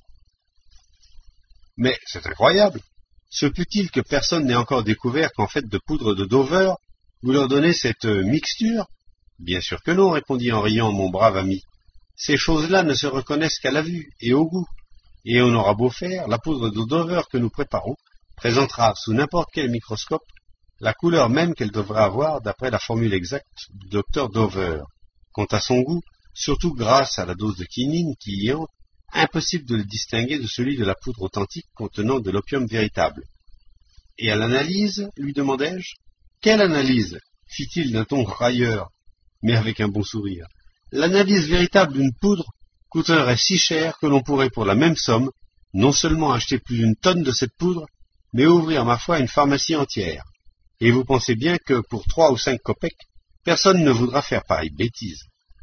Mais c'est incroyable. Se peut-il que personne n'ait encore découvert qu'en fait de poudre de Dover, vous leur donnez cette mixture? Bien sûr que non, répondit en riant mon brave ami. Ces choses-là ne se reconnaissent qu'à la vue et au goût. Et on aura beau faire, la poudre de Dover que nous préparons présentera sous n'importe quel microscope la couleur même qu'elle devrait avoir d'après la formule exacte du docteur Dover. Quant à son goût, surtout grâce à la dose de quinine qui y entre, impossible de le distinguer de celui de la poudre authentique contenant de l'opium véritable. Et à l'analyse, lui demandai-je. Quelle analyse? Fit-il d'un ton railleur, mais avec un bon sourire. L'analyse véritable d'une poudre coûterait si cher que l'on pourrait pour la même somme non seulement acheter plus d'une tonne de cette poudre, mais ouvrir ma foi une pharmacie entière. Et vous pensez bien que pour trois ou cinq kopecks, personne ne voudra faire pareille bêtise.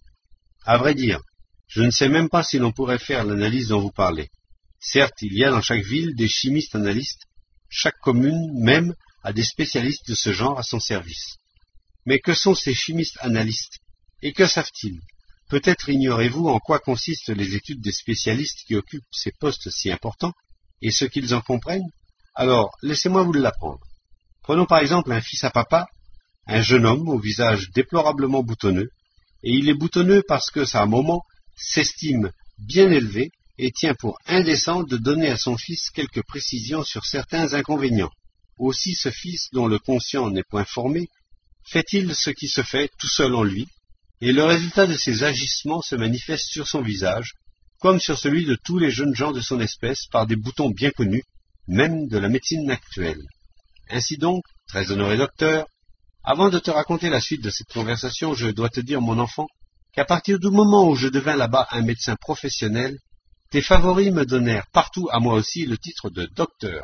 À vrai dire, je ne sais même pas si l'on pourrait faire l'analyse dont vous parlez. Certes, il y a dans chaque ville des chimistes analystes, chaque commune même a des spécialistes de ce genre à son service. Mais que sont ces chimistes analystes? Et que savent-ils? Peut-être ignorez-vous en quoi consistent les études des spécialistes qui occupent ces postes si importants, et ce qu'ils en comprennent? Alors, laissez-moi vous l'apprendre. Prenons par exemple un fils à papa, un jeune homme au visage déplorablement boutonneux, et il est boutonneux parce que, sa maman s'estime bien élevé et tient pour indécent de donner à son fils quelques précisions sur certains inconvénients. Aussi ce fils, dont le conscient n'est point formé, fait-il ce qui se fait tout seul en lui, et le résultat de ses agissements se manifeste sur son visage, comme sur celui de tous les jeunes gens de son espèce, par des boutons bien connus, même de la médecine actuelle. Ainsi donc, très honoré docteur, avant de te raconter la suite de cette conversation, je dois te dire, mon enfant, qu'à partir du moment où je devins là-bas un médecin professionnel, tes favoris me donnèrent partout à moi aussi le titre de docteur.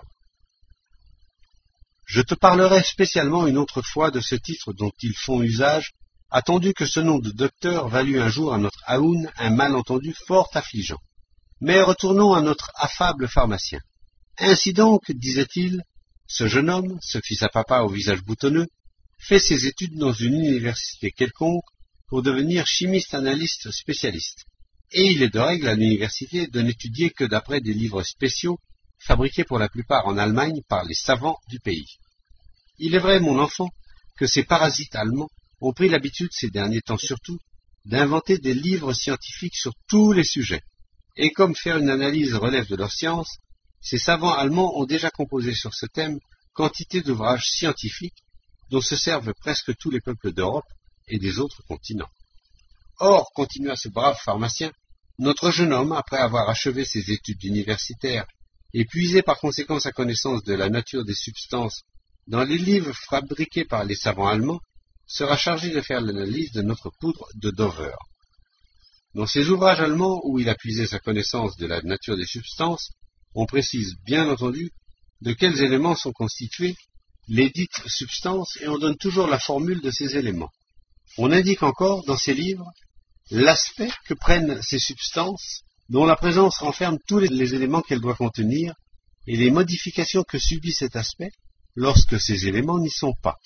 Je te parlerai spécialement une autre fois de ce titre dont ils font usage attendu que ce nom de docteur valut un jour à notre Aoun un malentendu fort affligeant. Mais retournons à notre affable pharmacien. Ainsi donc, disait-il, ce jeune homme, ce fils à papa au visage boutonneux, fait ses études dans une université quelconque pour devenir chimiste analyste spécialiste. Et il est de règle à l'université de n'étudier que d'après des livres spéciaux, fabriqués pour la plupart en Allemagne par les savants du pays. Il est vrai, mon enfant, que ces parasites allemands ont pris l'habitude, ces derniers temps surtout, d'inventer des livres scientifiques sur tous les sujets. Et comme faire une analyse relève de leur science, ces savants allemands ont déjà composé sur ce thème quantité d'ouvrages scientifiques dont se servent presque tous les peuples d'Europe et des autres continents. Or, continua ce brave pharmacien, notre jeune homme, après avoir achevé ses études universitaires et puisé par conséquent sa connaissance de la nature des substances dans les livres fabriqués par les savants allemands, sera chargé de faire l'analyse de notre poudre de Dover. Dans ces ouvrages allemands où il a puisé sa connaissance de la nature des substances, on précise bien entendu de quels éléments sont constituées les dites substances et on donne toujours la formule de ces éléments. On indique encore dans ces livres l'aspect que prennent ces substances dont la présence renferme tous les, les éléments qu'elle doit contenir et les modifications que subit cet aspect lorsque ces éléments n'y sont pas.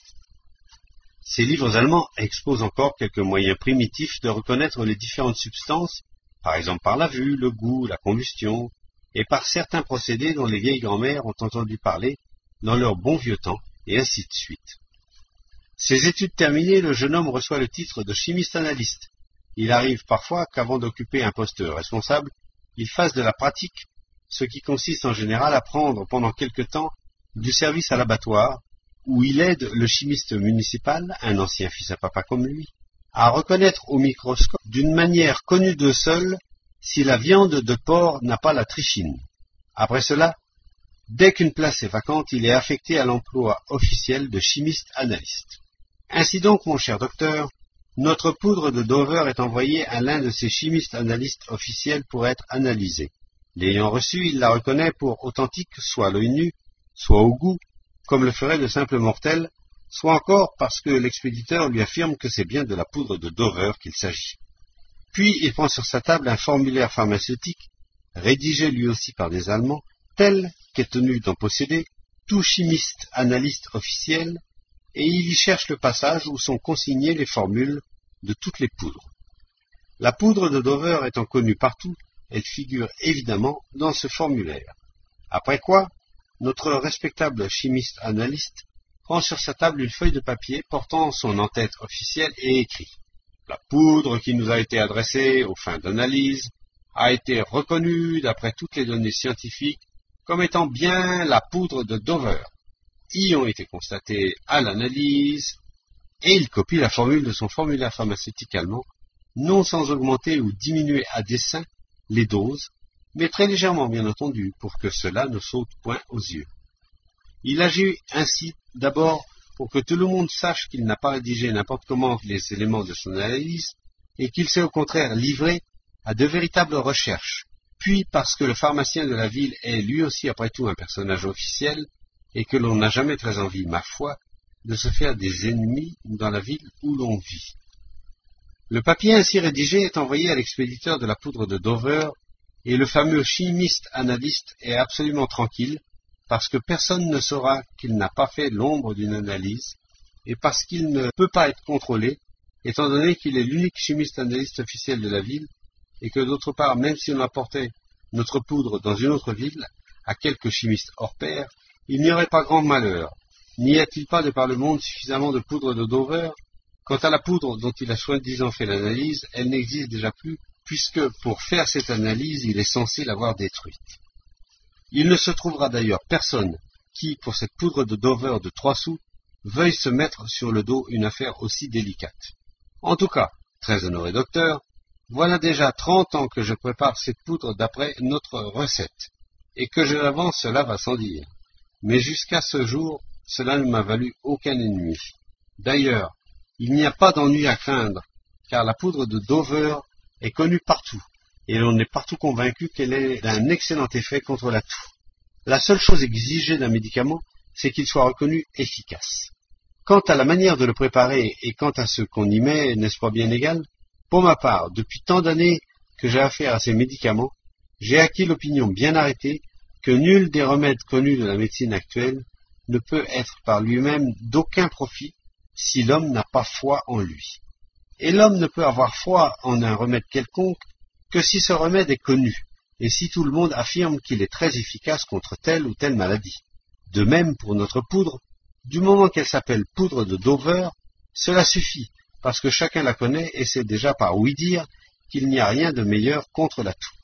Ces livres allemands exposent encore quelques moyens primitifs de reconnaître les différentes substances, par exemple par la vue, le goût, la combustion, et par certains procédés dont les vieilles grand-mères ont entendu parler dans leur bon vieux temps, et ainsi de suite. Ces études terminées, le jeune homme reçoit le titre de chimiste analyste. Il arrive parfois qu'avant d'occuper un poste responsable, il fasse de la pratique, ce qui consiste en général à prendre pendant quelque temps du service à l'abattoir, où il aide le chimiste municipal, un ancien fils à papa comme lui, à reconnaître au microscope d'une manière connue d'eux seuls si la viande de porc n'a pas la trichine. Après cela, dès qu'une place est vacante, il est affecté à l'emploi officiel de chimiste analyste. Ainsi donc, mon cher docteur, notre poudre de Dover est envoyée à l'un de ces chimistes analystes officiels pour être analysée. L'ayant reçue, il la reconnaît pour authentique, soit à l'œil nu, soit au goût, comme le ferait de simples mortels, soit encore parce que l'expéditeur lui affirme que c'est bien de la poudre de Dover qu'il s'agit. Puis il prend sur sa table un formulaire pharmaceutique, rédigé lui aussi par des Allemands, tel qu'est tenu d'en posséder tout chimiste analyste officiel, et il y cherche le passage où sont consignées les formules de toutes les poudres. La poudre de Dover étant connue partout, elle figure évidemment dans ce formulaire. Après quoi, notre respectable chimiste analyste prend sur sa table une feuille de papier portant son en-tête officielle et écrit « La poudre qui nous a été adressée aux fins d'analyse a été reconnue d'après toutes les données scientifiques comme étant bien la poudre de Dover. Y ont été constatées à l'analyse, et il copie la formule de son formulaire pharmaceutique allemand, non sans augmenter ou diminuer à dessein les doses, mais très légèrement bien entendu, pour que cela ne saute point aux yeux. Il agit ainsi d'abord pour que tout le monde sache qu'il n'a pas rédigé n'importe comment les éléments de son analyse, et qu'il s'est au contraire livré à de véritables recherches, puis parce que le pharmacien de la ville est lui aussi après tout un personnage officiel, et que l'on n'a jamais très envie, ma foi, de se faire des ennemis dans la ville où l'on vit. Le papier ainsi rédigé est envoyé à l'expéditeur de la poudre de Dover, et le fameux chimiste analyste est absolument tranquille, parce que personne ne saura qu'il n'a pas fait l'ombre d'une analyse, et parce qu'il ne peut pas être contrôlé, étant donné qu'il est l'unique chimiste analyste officiel de la ville, et que d'autre part, même si on apportait notre poudre dans une autre ville, à quelques chimistes hors pair, il n'y aurait pas grand malheur. N'y a-t-il pas de par le monde suffisamment de poudre de Dover? Quant à la poudre dont il a soi-disant fait l'analyse, elle n'existe déjà plus, puisque pour faire cette analyse, il est censé l'avoir détruite. Il ne se trouvera d'ailleurs personne qui, pour cette poudre de Dover de trois sous, veuille se mettre sur le dos une affaire aussi délicate. En tout cas, très honoré docteur, voilà déjà trente ans que je prépare cette poudre d'après notre recette, et que je l'avance, cela va sans dire. Mais jusqu'à ce jour, cela ne m'a valu aucun ennemi. D'ailleurs, il n'y a pas d'ennui à craindre, car la poudre de Dover est connue partout, et l'on est partout convaincu qu'elle est d'un excellent effet contre la toux. La seule chose exigée d'un médicament, c'est qu'il soit reconnu efficace. Quant à la manière de le préparer et quant à ce qu'on y met, n'est-ce pas bien égal? Pour ma part, depuis tant d'années que j'ai affaire à ces médicaments, j'ai acquis l'opinion bien arrêtée que nul des remèdes connus de la médecine actuelle ne peut être par lui-même d'aucun profit si l'homme n'a pas foi en lui. Et l'homme ne peut avoir foi en un remède quelconque que si ce remède est connu, et si tout le monde affirme qu'il est très efficace contre telle ou telle maladie. De même pour notre poudre, du moment qu'elle s'appelle poudre de Dover, cela suffit, parce que chacun la connaît et sait déjà par ouï dire qu'il n'y a rien de meilleur contre la toux.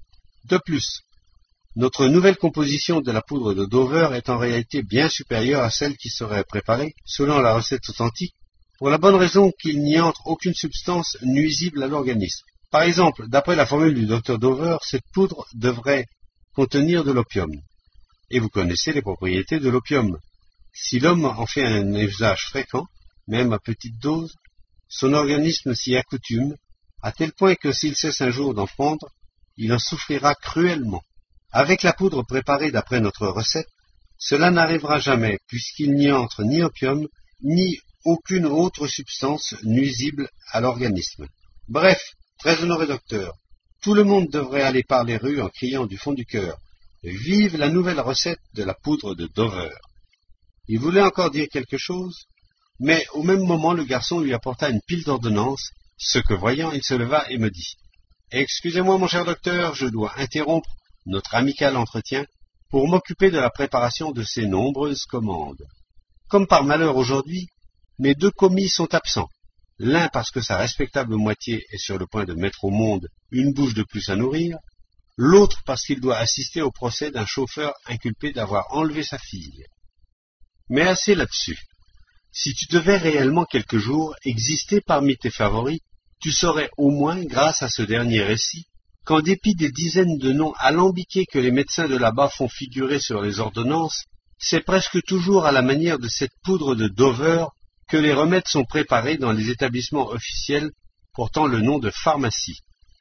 De plus, notre nouvelle composition de la poudre de Dover est en réalité bien supérieure à celle qui serait préparée, selon la recette authentique, pour la bonne raison qu'il n'y entre aucune substance nuisible à l'organisme. Par exemple, d'après la formule du docteur Dover, cette poudre devrait contenir de l'opium. Et vous connaissez les propriétés de l'opium. Si l'homme en fait un usage fréquent, même à petite dose, son organisme s'y accoutume, à tel point que s'il cesse un jour d'en prendre, il en souffrira cruellement. Avec la poudre préparée d'après notre recette, cela n'arrivera jamais, puisqu'il n'y entre ni opium, ni aucune autre substance nuisible à l'organisme. Bref, très honoré docteur, tout le monde devrait aller par les rues en criant du fond du cœur « Vive la nouvelle recette de la poudre de Dover !» Il voulait encore dire quelque chose, mais au même moment le garçon lui apporta une pile d'ordonnances, ce que voyant, il se leva et me dit « Excusez-moi mon cher docteur, je dois interrompre notre amical entretien pour m'occuper de la préparation de ces nombreuses commandes. Comme par malheur aujourd'hui, mes deux commis sont absents, l'un parce que sa respectable moitié est sur le point de mettre au monde une bouche de plus à nourrir, l'autre parce qu'il doit assister au procès d'un chauffeur inculpé d'avoir enlevé sa fille. Mais assez là-dessus. Si tu devais réellement quelque jour exister parmi tes favoris, tu saurais au moins, grâce à ce dernier récit, qu'en dépit des dizaines de noms alambiqués que les médecins de là-bas font figurer sur les ordonnances, c'est presque toujours à la manière de cette poudre de Dover que les remèdes sont préparés dans les établissements officiels portant le nom de pharmacie.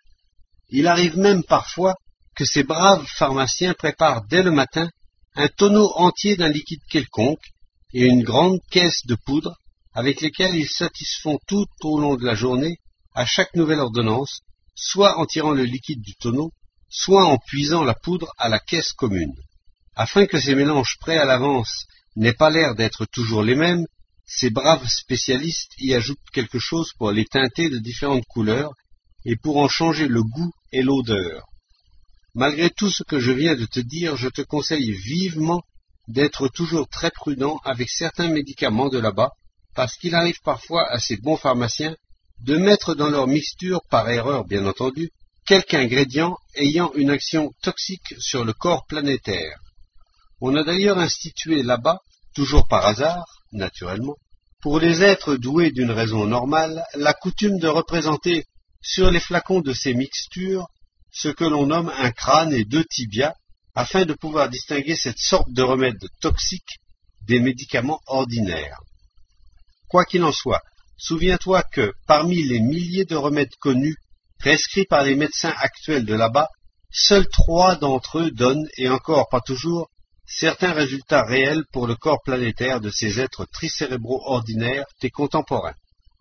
Il arrive même parfois que ces braves pharmaciens préparent dès le matin un tonneau entier d'un liquide quelconque et une grande caisse de poudre avec lesquelles ils satisfont tout au long de la journée à chaque nouvelle ordonnance, soit en tirant le liquide du tonneau, soit en puisant la poudre à la caisse commune. Afin que ces mélanges prêts à l'avance n'aient pas l'air d'être toujours les mêmes, ces braves spécialistes y ajoutent quelque chose pour les teinter de différentes couleurs et pour en changer le goût et l'odeur. Malgré tout ce que je viens de te dire, je te conseille vivement d'être toujours très prudent avec certains médicaments de là-bas, parce qu'il arrive parfois à ces bons pharmaciens de mettre dans leur mixture, par erreur bien entendu, quelque ingrédient ayant une action toxique sur le corps planétaire. On a d'ailleurs institué là-bas, toujours par hasard, naturellement, pour les êtres doués d'une raison normale, la coutume de représenter sur les flacons de ces mixtures ce que l'on nomme un crâne et deux tibias, afin de pouvoir distinguer cette sorte de remède toxique des médicaments ordinaires. Quoi qu'il en soit, souviens-toi que, parmi les milliers de remèdes connus, prescrits par les médecins actuels de là-bas, seuls trois d'entre eux donnent, et encore pas toujours, certains résultats réels pour le corps planétaire de ces êtres tricérébraux ordinaires, tes contemporains.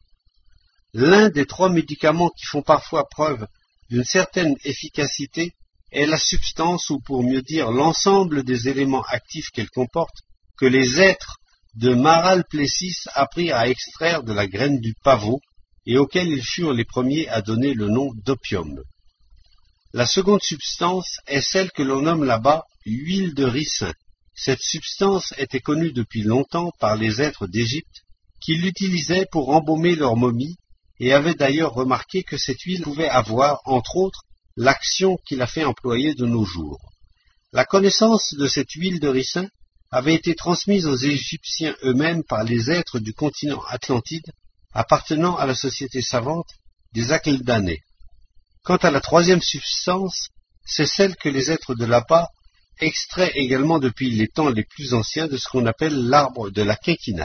L'un des trois médicaments qui font parfois preuve d'une certaine efficacité est la substance, ou pour mieux dire l'ensemble des éléments actifs qu'elle comporte, que les êtres de Maral Plessis apprirent à extraire de la graine du pavot, et auxquels ils furent les premiers à donner le nom d'opium. La seconde substance est celle que l'on nomme là-bas huile de ricin. Cette substance était connue depuis longtemps par les êtres d'Égypte, qui l'utilisaient pour embaumer leurs momies, et avaient d'ailleurs remarqué que cette huile pouvait avoir, entre autres, l'action qui l'a fait employer de nos jours. La connaissance de cette huile de ricin avait été transmise aux Égyptiens eux-mêmes par les êtres du continent Atlantide, appartenant à la société savante des Akeldanais. Quant à la troisième substance, c'est celle que les êtres de là-bas extraient également depuis les temps les plus anciens de ce qu'on appelle l'arbre de la quinquina.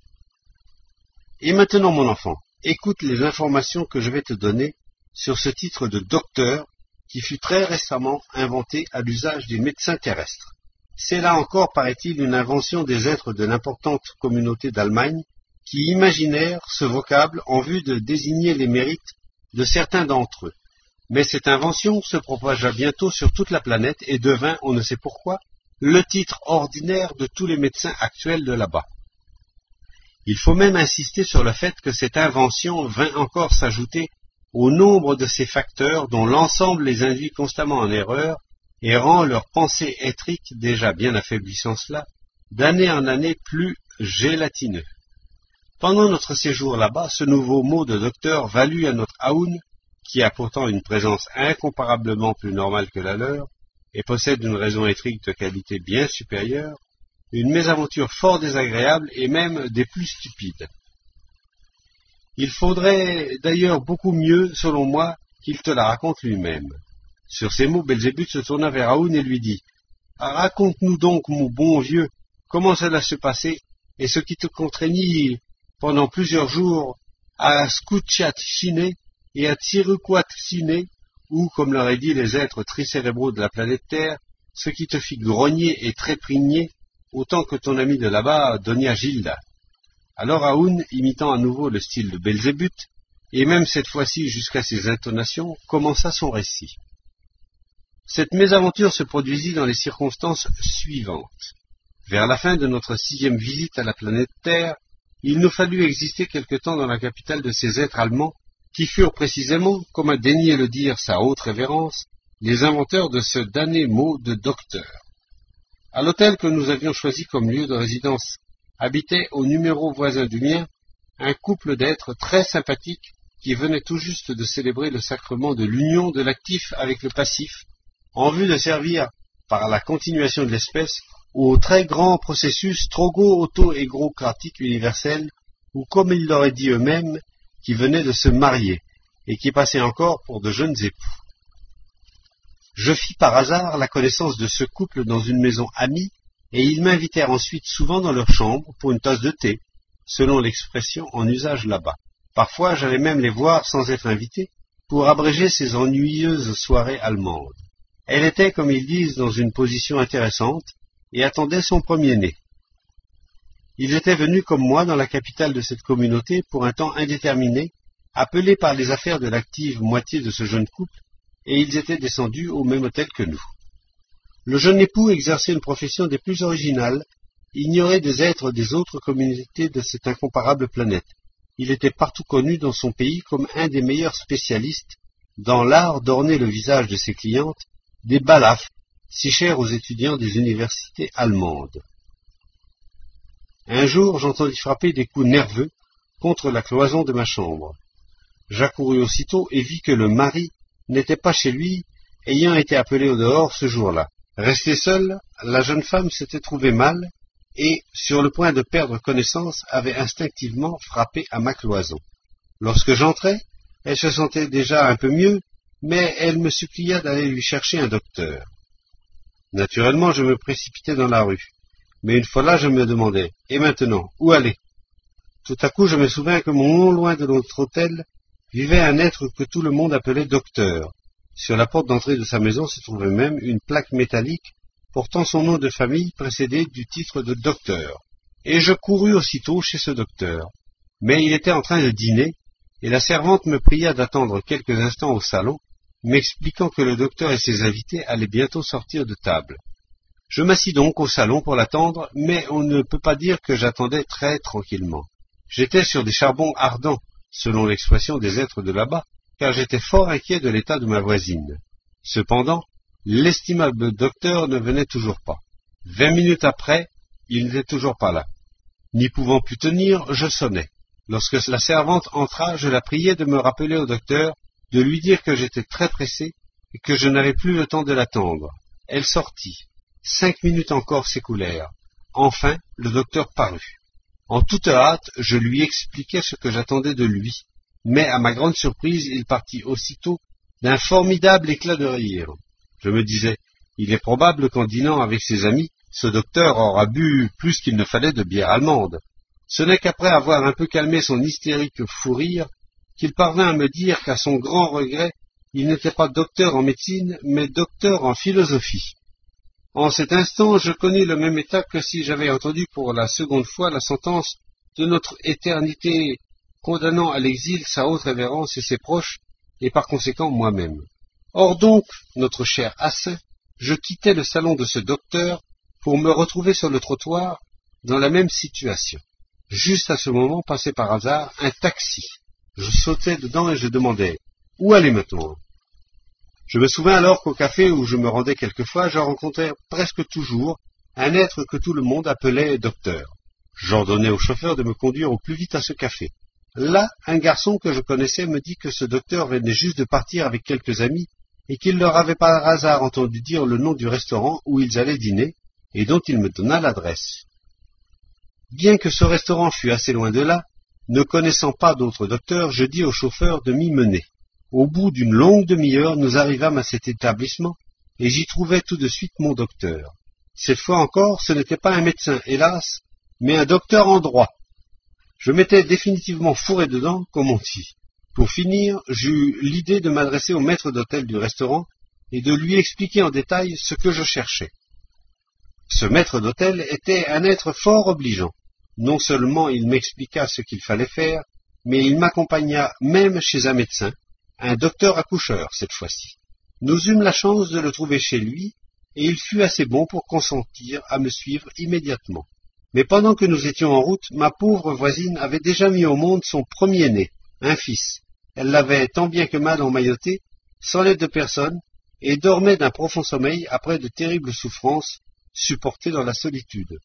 Et maintenant, mon enfant, écoute les informations que je vais te donner sur ce titre de docteur qui fut très récemment inventé à l'usage des médecins terrestres. C'est là encore, paraît-il, une invention des êtres de l'importante communauté d'Allemagne qui imaginèrent ce vocable en vue de désigner les mérites de certains d'entre eux. Mais cette invention se propagea bientôt sur toute la planète et devint, on ne sait pourquoi, le titre ordinaire de tous les médecins actuels de là-bas. Il faut même insister sur le fait que cette invention vint encore s'ajouter au nombre de ces facteurs dont l'ensemble les induit constamment en erreur et rend leur pensée éthrique, déjà bien affaiblissant cela, d'année en année plus gélatineux. Pendant notre séjour là-bas, ce nouveau mot de docteur valut à notre Aoun, qui a pourtant une présence incomparablement plus normale que la leur, et possède une raison éthrique de qualité bien supérieure, une mésaventure fort désagréable et même des plus stupides. Il faudrait d'ailleurs beaucoup mieux, selon moi, qu'il te la raconte lui-même. Sur ces mots, Belzébuth se tourna vers Aoun et lui dit « Raconte-nous donc, mon bon vieux, comment cela se passait, et ce qui te contraignit pendant plusieurs jours à Skutchat-Chiné et à Tsiruquat-Chiné, ou, comme l'auraient dit les êtres tricérébraux de la planète Terre, ce qui te fit grogner et trépigner, autant que ton ami de là-bas, Donia Gilda. » Alors Aoun, imitant à nouveau le style de Belzébuth, et même cette fois-ci jusqu'à ses intonations, commença son récit. Cette mésaventure se produisit dans les circonstances suivantes. Vers la fin de notre sixième visite à la planète Terre, il nous fallut exister quelque temps dans la capitale de ces êtres allemands, qui furent précisément, comme a daigné le dire sa haute révérence, les inventeurs de ce damné mot de docteur. À l'hôtel que nous avions choisi comme lieu de résidence habitait au numéro voisin du mien un couple d'êtres très sympathiques qui venaient tout juste de célébrer le sacrement de l'union de l'actif avec le passif, en vue de servir, par la continuation de l'espèce, au très grand processus trogo-auto-égocratique universel, ou comme ils l'auraient dit eux-mêmes, qui venaient de se marier, et qui passaient encore pour de jeunes époux. Je fis par hasard la connaissance de ce couple dans une maison amie, et ils m'invitèrent ensuite souvent dans leur chambre pour une tasse de thé, selon l'expression en usage là-bas. Parfois j'allais même les voir sans être invité, pour abréger ces ennuyeuses soirées allemandes. Elle était, comme ils disent, dans une position intéressante, et attendait son premier-né. Ils étaient venus comme moi dans la capitale de cette communauté pour un temps indéterminé, appelés par les affaires de l'active moitié de ce jeune couple, et ils étaient descendus au même hôtel que nous. Le jeune époux exerçait une profession des plus originales, ignorait des êtres des autres communautés de cette incomparable planète. Il était partout connu dans son pays comme un des meilleurs spécialistes dans l'art d'orner le visage de ses clientes, des balafres, si chers aux étudiants des universités allemandes. Un jour, j'entendis frapper des coups nerveux contre la cloison de ma chambre. J'accourus aussitôt et vis que le mari n'était pas chez lui, ayant été appelé au dehors ce jour-là. Restée seule, la jeune femme s'était trouvée mal et, sur le point de perdre connaissance, avait instinctivement frappé à ma cloison. Lorsque j'entrai, elle se sentait déjà un peu mieux, mais elle me supplia d'aller lui chercher un docteur. Naturellement, je me précipitai dans la rue, mais une fois là, je me demandais, et maintenant, où aller? Tout à coup, je me souvins que non loin de notre hôtel vivait un être que tout le monde appelait docteur. Sur la porte d'entrée de sa maison se trouvait même une plaque métallique portant son nom de famille précédé du titre de docteur. Et je courus aussitôt chez ce docteur. Mais il était en train de dîner, et la servante me pria d'attendre quelques instants au salon, m'expliquant que le docteur et ses invités allaient bientôt sortir de table. Je m'assis donc au salon pour l'attendre, mais on ne peut pas dire que j'attendais très tranquillement. J'étais sur des charbons ardents, selon l'expression des êtres de là-bas, car j'étais fort inquiet de l'état de ma voisine. Cependant, l'estimable docteur ne venait toujours pas. Vingt minutes après, il n'était toujours pas là. N'y pouvant plus tenir, je sonnai. Lorsque la servante entra, je la priai de me rappeler au docteur, de lui dire que j'étais très pressé et que je n'avais plus le temps de l'attendre. Elle sortit. Cinq minutes encore s'écoulèrent. Enfin, le docteur parut. En toute hâte, je lui expliquai ce que j'attendais de lui, mais à ma grande surprise, il partit aussitôt d'un formidable éclat de rire. Je me disais, il est probable qu'en dînant avec ses amis, ce docteur aura bu plus qu'il ne fallait de bière allemande. Ce n'est qu'après avoir un peu calmé son hystérique fou rire, qu'il parvint à me dire qu'à son grand regret, il n'était pas docteur en médecine, mais docteur en philosophie. En cet instant, je connus le même état que si j'avais entendu pour la seconde fois la sentence de notre éternité, condamnant à l'exil sa haute révérence et ses proches, et par conséquent moi-même. Or donc, notre cher Assin, je quittais le salon de ce docteur pour me retrouver sur le trottoir dans la même situation. Juste à ce moment passait par hasard un taxi. Je sautai dedans et je demandai « Où aller maintenant ?» Je me souviens alors qu'au café où je me rendais quelquefois, je rencontrais presque toujours un être que tout le monde appelait docteur. J'ordonnai au chauffeur de me conduire au plus vite à ce café. Là, un garçon que je connaissais me dit que ce docteur venait juste de partir avec quelques amis et qu'il leur avait par hasard entendu dire le nom du restaurant où ils allaient dîner et dont il me donna l'adresse. Bien que ce restaurant fût assez loin de là, ne connaissant pas d'autre docteur, je dis au chauffeur de m'y mener. Au bout d'une longue demi-heure, nous arrivâmes à cet établissement et j'y trouvai tout de suite mon docteur. Cette fois encore, ce n'était pas un médecin, hélas, mais un docteur en droit. Je m'étais définitivement fourré dedans, comme on dit. Pour finir, j'eus l'idée de m'adresser au maître d'hôtel du restaurant et de lui expliquer en détail ce que je cherchais. Ce maître d'hôtel était un être fort obligeant. Non seulement il m'expliqua ce qu'il fallait faire, mais il m'accompagna même chez un médecin, un docteur accoucheur cette fois-ci. Nous eûmes la chance de le trouver chez lui, et il fut assez bon pour consentir à me suivre immédiatement. Mais pendant que nous étions en route, ma pauvre voisine avait déjà mis au monde son premier-né, un fils. Elle l'avait tant bien que mal emmailloté, sans l'aide de personne, et dormait d'un profond sommeil après de terribles souffrances supportées dans la solitude.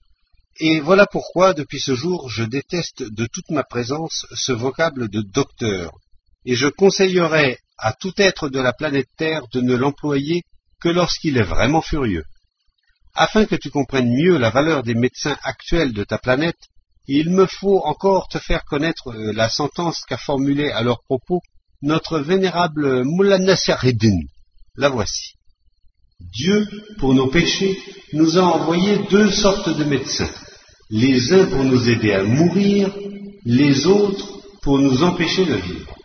Et voilà pourquoi, depuis ce jour, je déteste de toute ma présence ce vocable de docteur, et je conseillerais à tout être de la planète Terre de ne l'employer que lorsqu'il est vraiment furieux. Afin que tu comprennes mieux la valeur des médecins actuels de ta planète, il me faut encore te faire connaître la sentence qu'a formulée à leur propos notre vénérable Moullah Nassereddin. La voici. Dieu, pour nos péchés, nous a envoyé deux sortes de médecins, les uns pour nous aider à mourir, les autres pour nous empêcher de vivre.